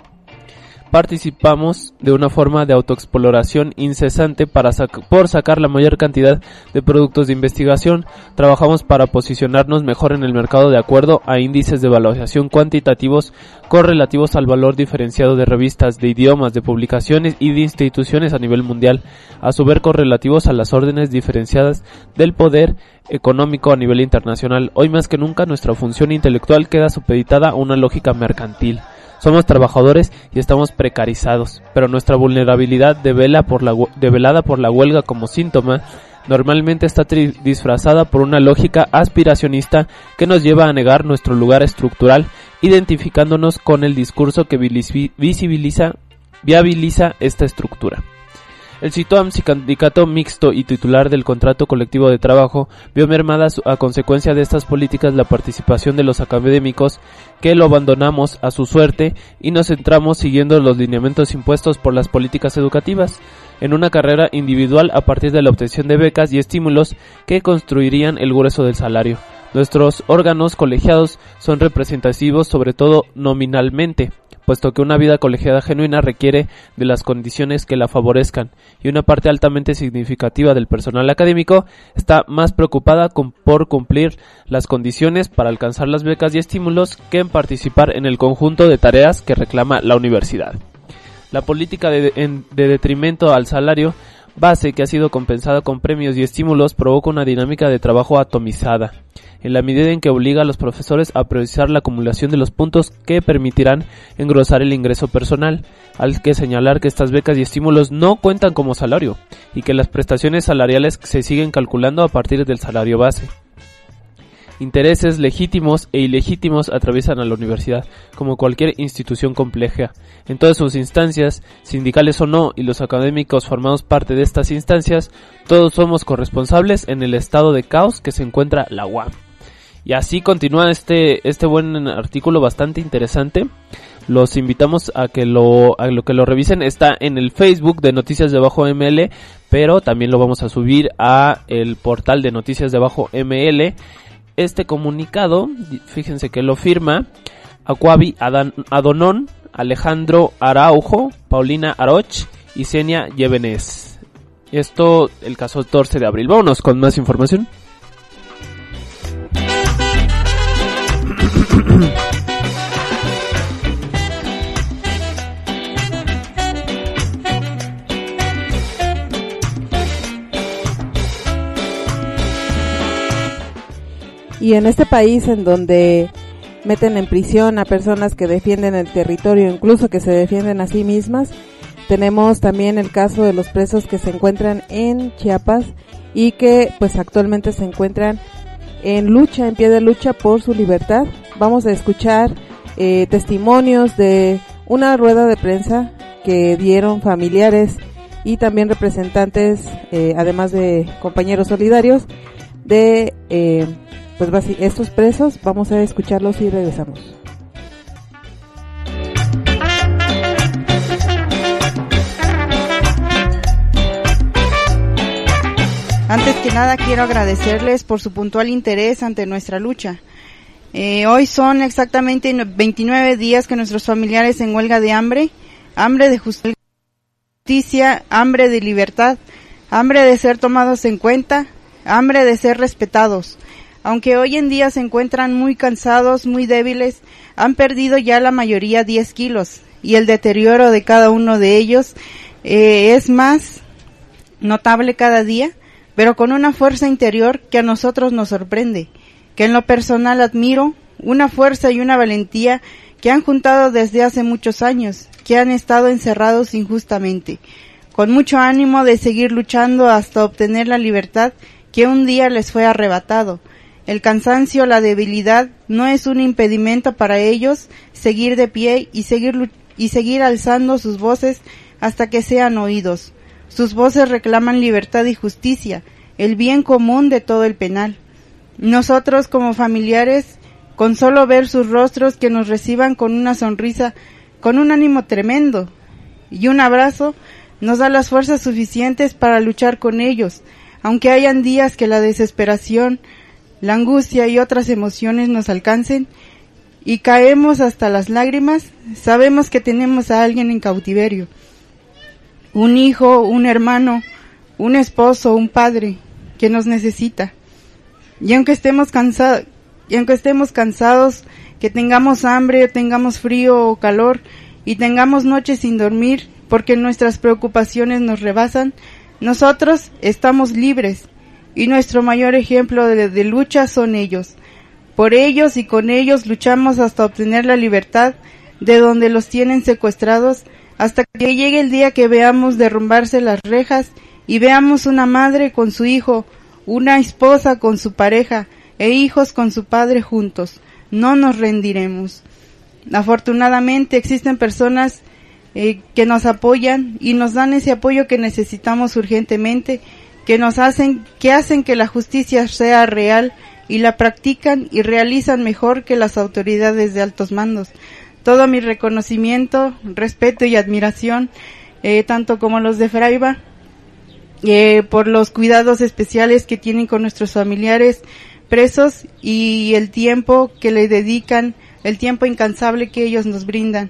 Participamos de una forma de autoexploración incesante por sacar la mayor cantidad de productos de investigación. Trabajamos para posicionarnos mejor en el mercado de acuerdo a índices de evaluación cuantitativos correlativos al valor diferenciado de revistas, de idiomas, de publicaciones y de instituciones a nivel mundial, a su vez correlativos a las órdenes diferenciadas del poder económico a nivel internacional. Hoy más que nunca nuestra función intelectual queda supeditada a una lógica mercantil. Somos trabajadores y estamos precarizados, pero nuestra vulnerabilidad develada por la huelga como síntoma, normalmente está disfrazada por una lógica aspiracionista que nos lleva a negar nuestro lugar estructural, identificándonos con el discurso que viabiliza esta estructura. El CITOAM, sindicato mixto y titular del contrato colectivo de trabajo, vio mermada a consecuencia de estas políticas la participación de los académicos que lo abandonamos a su suerte y nos centramos siguiendo los lineamientos impuestos por las políticas educativas en una carrera individual a partir de la obtención de becas y estímulos que construirían el grueso del salario. Nuestros órganos colegiados son representativos sobre todo nominalmente, puesto que una vida colegiada genuina requiere de las condiciones que la favorezcan, y una parte altamente significativa del personal académico está más preocupada por cumplir las condiciones para alcanzar las becas y estímulos que en participar en el conjunto de tareas que reclama la universidad. La política de detrimento al salario base que ha sido compensada con premios y estímulos provoca una dinámica de trabajo atomizada, en la medida en que obliga a los profesores a priorizar la acumulación de los puntos que permitirán engrosar el ingreso personal. Hay que señalar que estas becas y estímulos no cuentan como salario y que las prestaciones salariales se siguen calculando a partir del salario base. Intereses legítimos e ilegítimos atraviesan a la universidad, como cualquier institución compleja. En todas sus instancias, sindicales o no, y los académicos formamos parte de estas instancias, todos somos corresponsables en el estado de caos que se encuentra la UAM. Y así continúa este buen artículo bastante interesante. Los invitamos a que lo revisen. Está en el Facebook de Noticias de Abajo ML, pero también lo vamos a subir a el portal de Noticias de Abajo ML. Este comunicado, fíjense que lo firma Acuavi Adonón, Alejandro Araujo, Paulina Aroch y Senia Yevenes. Esto el 14 de abril. Vámonos con más información. Y en este país en donde meten en prisión a personas que defienden el territorio, incluso que se defienden a sí mismas, tenemos también el caso de los presos que se encuentran en Chiapas y que pues actualmente se encuentran en pie de lucha por su libertad. Vamos a escuchar testimonios de una rueda de prensa que dieron familiares y también representantes, además de compañeros solidarios, de estos presos. Vamos a escucharlos y regresamos. Antes que nada quiero agradecerles por su puntual interés ante nuestra lucha. Hoy son exactamente 29 días que nuestros familiares en huelga de hambre de justicia, hambre de libertad, hambre de ser tomados en cuenta, hambre de ser respetados. Aunque hoy en día se encuentran muy cansados, muy débiles, han perdido ya la mayoría 10 kilos y el deterioro de cada uno de ellos es más notable cada día, pero con una fuerza interior que a nosotros nos sorprende, que en lo personal admiro, una fuerza y una valentía que han juntado desde hace muchos años, que han estado encerrados injustamente, con mucho ánimo de seguir luchando hasta obtener la libertad que un día les fue arrebatado. El cansancio, la debilidad no es un impedimento para ellos seguir de pie y seguir alzando sus voces hasta que sean oídos. Sus voces reclaman libertad y justicia, el bien común de todo el penal. Nosotros como familiares, con solo ver sus rostros que nos reciban con una sonrisa, con un ánimo tremendo y un abrazo, nos da las fuerzas suficientes para luchar con ellos, aunque hayan días que la desesperación, la angustia y otras emociones nos alcancen y caemos hasta las lágrimas. Sabemos que tenemos a alguien en cautiverio, un hijo, un hermano, un esposo, un padre que nos necesita. Y aunque estemos cansados, que tengamos hambre, tengamos frío o calor y tengamos noches sin dormir porque nuestras preocupaciones nos rebasan, nosotros estamos libres y nuestro mayor ejemplo de lucha son ellos. Por ellos y con ellos luchamos hasta obtener la libertad de donde los tienen secuestrados, hasta que llegue el día que veamos derrumbarse las rejas y veamos una madre con su hijo, una esposa con su pareja e hijos con su padre juntos. No nos rendiremos. Afortunadamente existen personas que nos apoyan y nos dan ese apoyo que necesitamos urgentemente, que hacen que la justicia sea real y la practican y realizan mejor que las autoridades de altos mandos. Todo mi reconocimiento, respeto y admiración, tanto como los de Fraiba, por los cuidados especiales que tienen con nuestros familiares presos y el tiempo que le dedican, el tiempo incansable que ellos nos brindan.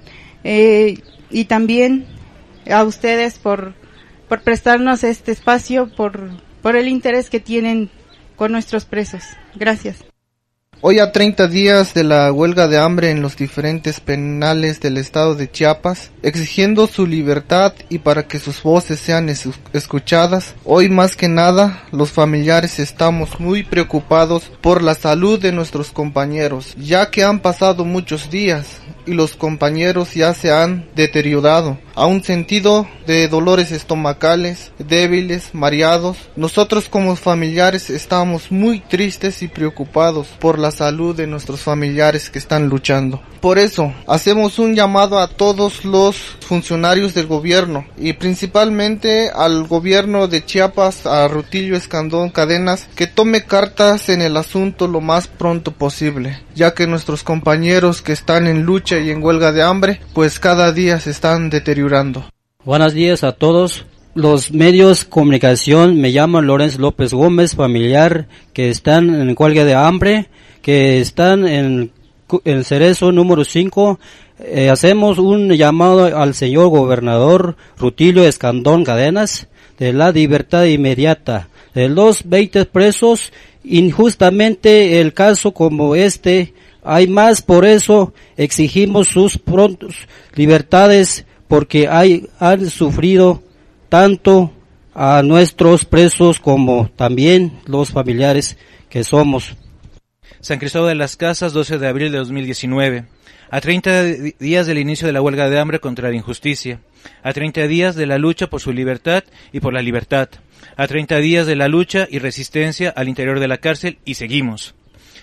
Y también a ustedes por prestarnos este espacio, por el interés que tienen con nuestros presos. Gracias. Hoy, a 30 días de la huelga de hambre en los diferentes penales del estado de Chiapas, exigiendo su libertad y para que sus voces sean escuchadas, hoy más que nada los familiares estamos muy preocupados por la salud de nuestros compañeros, ya que han pasado muchos días y los compañeros ya se han deteriorado a un sentido de dolores estomacales, débiles, mareados. Nosotros como familiares estamos muy tristes y preocupados por la salud de nuestros familiares que están luchando. Por eso hacemos un llamado a todos los funcionarios del gobierno y principalmente al gobierno de Chiapas, a Rutilio Escandón Cadenas, que tome cartas en el asunto lo más pronto posible, ya que nuestros compañeros que están en lucha y en huelga de hambre, pues cada día se están deteriorando. Buenos días a todos los medios de comunicación. Me llamo Lorenzo López Gómez, familiar que están en huelga de hambre, que están en el Cerezo número 5. Hacemos un llamado al señor gobernador Rutilio Escandón Cadenas de la libertad inmediata de los 20 presos. Injustamente el caso como este hay más, por eso exigimos sus prontos libertades, porque han sufrido tanto a nuestros presos como también los familiares que somos. San Cristóbal de las Casas, 12 de abril de 2019. A 30 días del inicio de la huelga de hambre contra la injusticia. A 30 días de la lucha por su libertad y por la libertad. A 30 días de la lucha y resistencia al interior de la cárcel, y seguimos.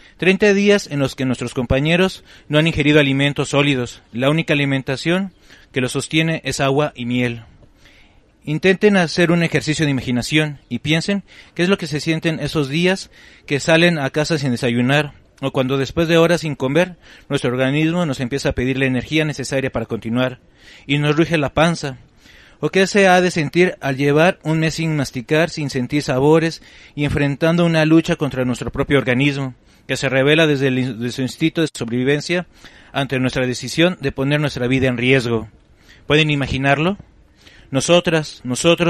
30 días en los que nuestros compañeros no han ingerido alimentos sólidos. La única alimentación que los sostiene es agua y miel. Intenten hacer un ejercicio de imaginación y piensen qué es lo que se sienten esos días que salen a casa sin desayunar, o cuando después de horas sin comer, nuestro organismo nos empieza a pedir la energía necesaria para continuar, y nos ruge la panza. O qué se ha de sentir al llevar un mes sin masticar, sin sentir sabores, y enfrentando una lucha contra nuestro propio organismo, que se revela desde su instinto de sobrevivencia ante nuestra decisión de poner nuestra vida en riesgo. ¿Pueden imaginarlo? Nosotros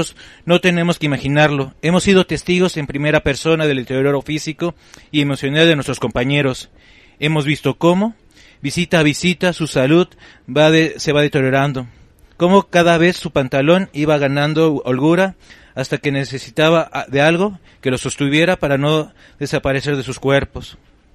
no tenemos que imaginarlo. Hemos sido testigos en primera persona del deterioro físico y emocional de nuestros compañeros. Hemos visto cómo, Visita a visita, su salud se va deteriorando. Como cada vez su pantalón iba ganando holgura hasta que necesitaba de algo que lo sostuviera para no desaparecer de sus cuerpos.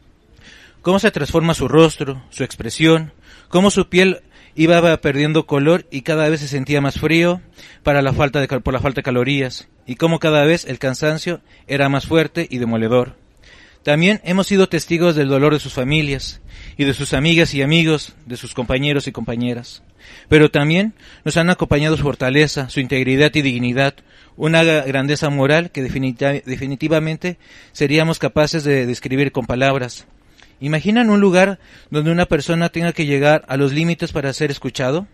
Cómo se transforma su rostro, su expresión, cómo su piel iba perdiendo color y cada vez se sentía más frío por la falta de calorías, y cómo cada vez el cansancio era más fuerte y demoledor. También hemos sido testigos del dolor de sus familias y de sus amigas y amigos, de sus compañeros y compañeras. Pero también nos han acompañado su fortaleza, su integridad y dignidad, una grandeza moral que definitivamente seríamos capaces de describir con palabras. ¿Imaginan un lugar donde una persona tenga que llegar a los límites para ser escuchado?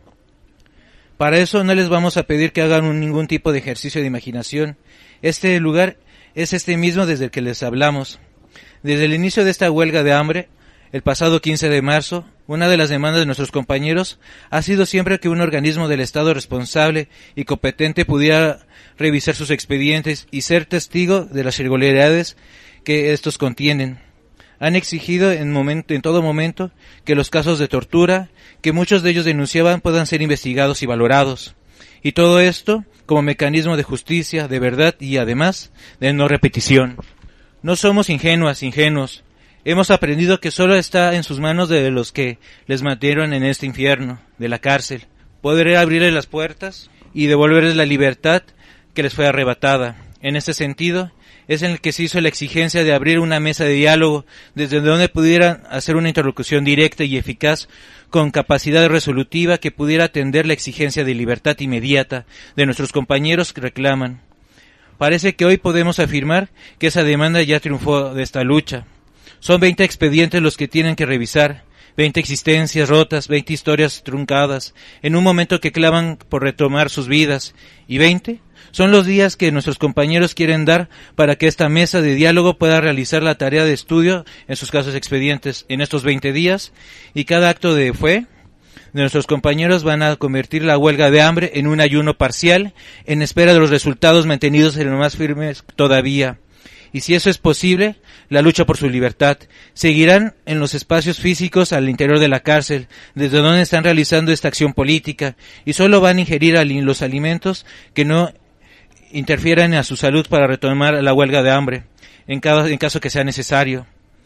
Para eso no les vamos a pedir que hagan ningún tipo de ejercicio de imaginación. Este lugar es este mismo desde el que les hablamos. Desde el inicio de esta huelga de hambre, el pasado 15 de marzo, una de las demandas de nuestros compañeros ha sido siempre que un organismo del Estado responsable y competente pudiera revisar sus expedientes y ser testigo de las irregularidades que estos contienen. Han exigido en todo momento que los casos de tortura, que muchos de ellos denunciaban, puedan ser investigados y valorados. Y todo esto como mecanismo de justicia, de verdad y además de no repetición. No somos ingenuos. Hemos aprendido que solo está en sus manos de los que les mantieron en este infierno, de la cárcel, poder abrirles las puertas y devolverles la libertad que les fue arrebatada. En este sentido, es en el que se hizo la exigencia de abrir una mesa de diálogo desde donde pudieran hacer una interlocución directa y eficaz con capacidad resolutiva que pudiera atender la exigencia de libertad inmediata de nuestros compañeros que reclaman. Parece que hoy podemos afirmar que esa demanda ya triunfó de esta lucha. Son 20 expedientes los que tienen que revisar, 20 existencias rotas, 20 historias truncadas, en un momento que claman por retomar sus vidas, y 20 son los días que nuestros compañeros quieren dar para que esta mesa de diálogo pueda realizar la tarea de estudio en sus casos expedientes en estos 20 días, y cada acto de fe de nuestros compañeros van a convertir la huelga de hambre en un ayuno parcial, en espera de los resultados mantenidos en lo más firmes todavía. Y si eso es posible, la lucha por su libertad. Seguirán en los espacios físicos al interior de la cárcel, desde donde están realizando esta acción política, y solo van a ingerir los alimentos que no interfieran a su salud para retomar la huelga de hambre, en caso que sea necesario.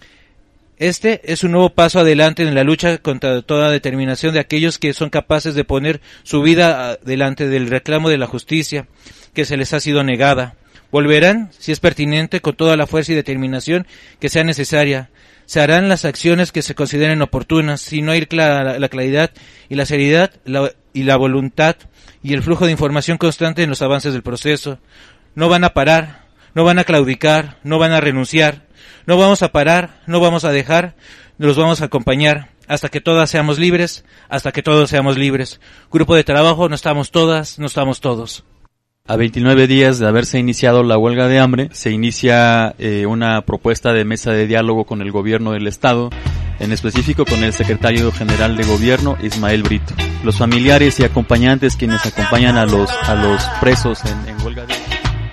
Este es un nuevo paso adelante en la lucha contra toda determinación de aquellos que son capaces de poner su vida delante del reclamo de la justicia que se les ha sido negada. Volverán, si es pertinente, con toda la fuerza y determinación que sea necesaria. Se harán las acciones que se consideren oportunas, si no hay la claridad y la seriedad y la voluntad y el flujo de información constante en los avances del proceso. No van a parar, no van a claudicar, no van a renunciar. No vamos a parar, no vamos a dejar, los vamos a acompañar hasta que todas seamos libres, hasta que todos seamos libres. Grupo de trabajo, no estamos todas, no estamos todos. A 29 días de haberse iniciado la huelga de hambre, se inicia una propuesta de mesa de diálogo con el gobierno del Estado, en específico con el secretario general de gobierno, Ismael Brito. Los familiares y acompañantes quienes acompañan a los presos en huelga de hambre.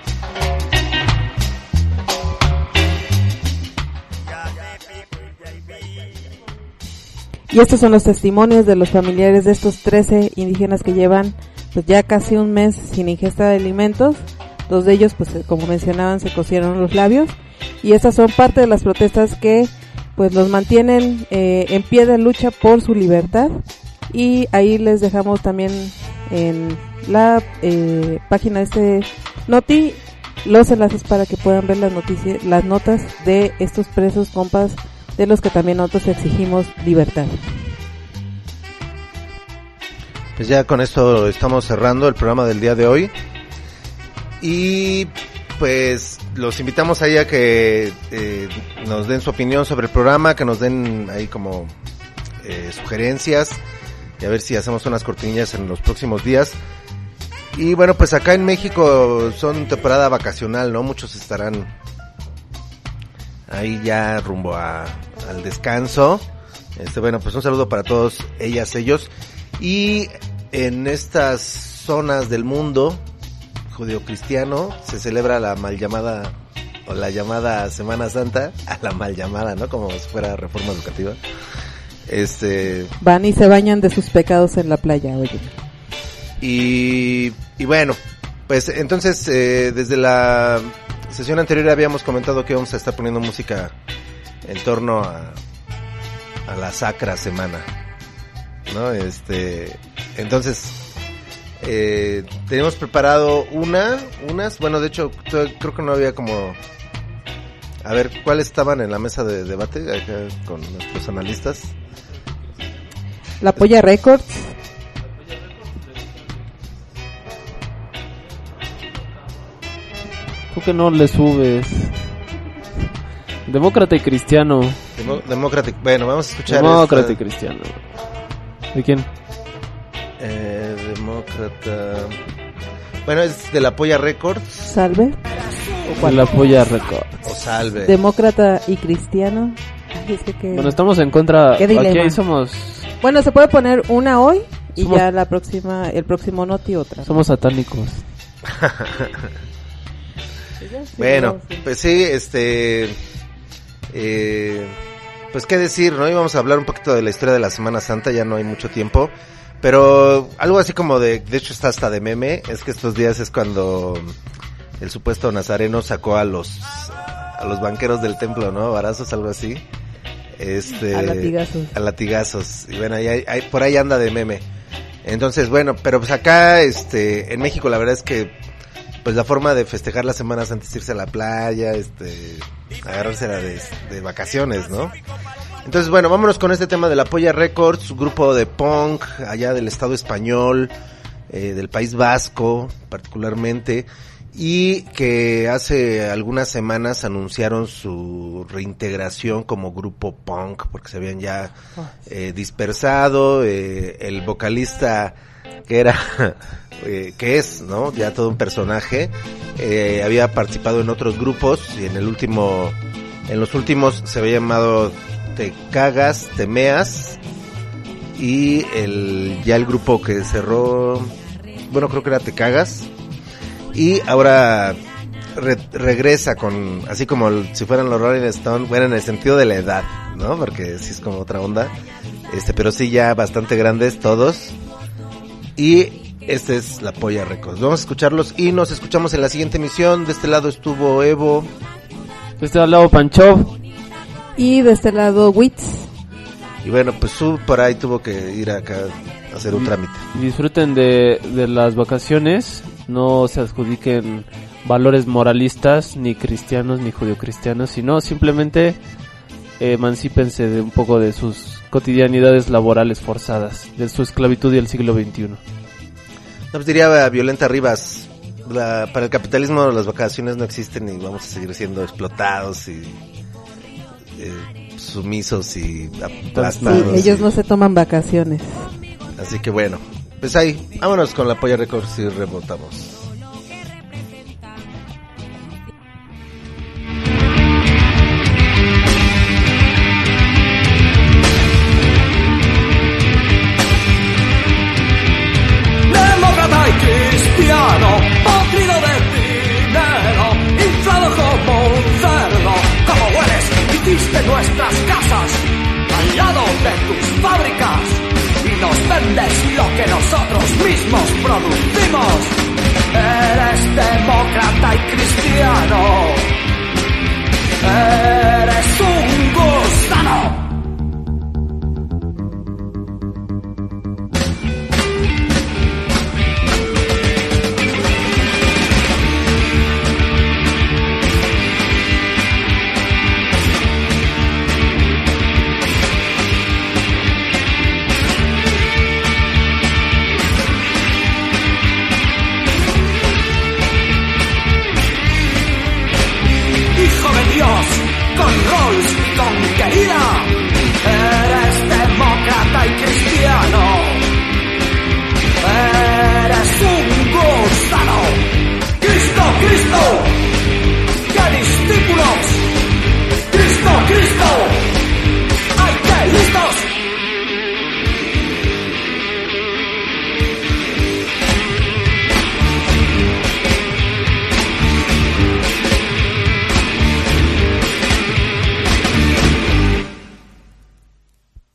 Y estos son los testimonios de los familiares de estos 13 indígenas que llevan pues ya casi un mes sin ingesta de alimentos. 2 de ellos, pues como mencionaban, se cosieron los labios. Y estas son parte de las protestas que pues los mantienen en pie de lucha por su libertad. Y ahí les dejamos también en la página de este Noti los enlaces para que puedan ver las notas de estos presos compas, de los que también nosotros exigimos libertad. Pues ya con esto estamos cerrando el programa del día de hoy. Y pues los invitamos ahí a que nos den su opinión sobre el programa, que nos den ahí como sugerencias, y a ver si hacemos unas cortinillas en los próximos días. Y bueno, pues acá en México son temporada vacacional, ¿no? Muchos estarán ahí ya rumbo al descanso. Bueno, pues un saludo para todos ellos. Y en estas zonas del mundo judeocristiano se celebra la mal llamada, o la llamada Semana Santa, a la mal llamada, ¿no? Como si fuera reforma educativa. Van y se bañan de sus pecados en la playa, oye. Y bueno, pues entonces desde la sesión anterior habíamos comentado que vamos a estar poniendo música en torno a la Sacra Semana, ¿no? Entonces tenemos preparado unas, bueno, de hecho creo que no había como, a ver, ¿cuáles estaban en la mesa de debate acá con nuestros analistas? La Polla Records. ¿Tú que no le subes? Demócrata y Cristiano. Demócrata, bueno, vamos a escuchar. Demócrata y Cristiano. ¿De quién? Demócrata. Bueno, es de La Polla Records. ¿Salve? De La Polla Records. O Salve. Demócrata y Cristiano. Ay, es que bueno, estamos en contra. ¿Qué dilema? Aquí ahí somos. Bueno, se puede poner una hoy y ya el próximo noti otra. Somos satánicos. Bueno, pues sí, pues qué decir, ¿no? Íbamos a hablar un poquito de la historia de la Semana Santa, ya no hay mucho tiempo, pero algo así como de hecho está hasta de meme, es que estos días es cuando el supuesto nazareno sacó a los banqueros del templo, ¿no? Varazos, algo así. A latigazos. Y bueno, por ahí anda de meme. Entonces, bueno, pero pues acá, en México la verdad es que pues la forma de festejar las Semanas Santa es irse a la playa, agarrársela de vacaciones, ¿no? Entonces, bueno, vámonos con este tema de La Polla Records, un grupo de punk allá del Estado español, del País Vasco particularmente, y que hace algunas semanas anunciaron su reintegración como grupo punk, porque se habían ya dispersado, el vocalista que era... que es, ¿no? Ya todo un personaje, había participado en otros grupos y en los últimos se había llamado Te Cagas, Te Meas, y el grupo que cerró, bueno, creo que era Te Cagas, y ahora regresa con, así como si fueran los Rolling Stones, bueno, en el sentido de la edad, ¿no? Porque sí es como otra onda, pero sí ya bastante grandes todos, y este es La Polla Records. Vamos a escucharlos y nos escuchamos en la siguiente emisión. De este lado estuvo Evo. De este lado Panchov. Y de este lado Witz. Y bueno, pues por ahí tuvo que ir acá a hacer un trámite. Disfruten de las vacaciones. No se adjudiquen valores moralistas, ni cristianos, ni judio-cristianos, sino simplemente emancípense de un poco de sus cotidianidades laborales forzadas, de su esclavitud y el siglo XXI. Pues diría Violenta Rivas, para el capitalismo las vacaciones no existen y vamos a seguir siendo explotados y sumisos y aplastados. Sí, ellos no se toman vacaciones. Así que bueno, pues ahí, vámonos con La Polla Records y rebotamos. Cristiano, podrido de dinero, inflado como un cerdo. Como hueles, hiciste nuestras casas al lado de tus fábricas y nos vendes lo que nosotros mismos producimos.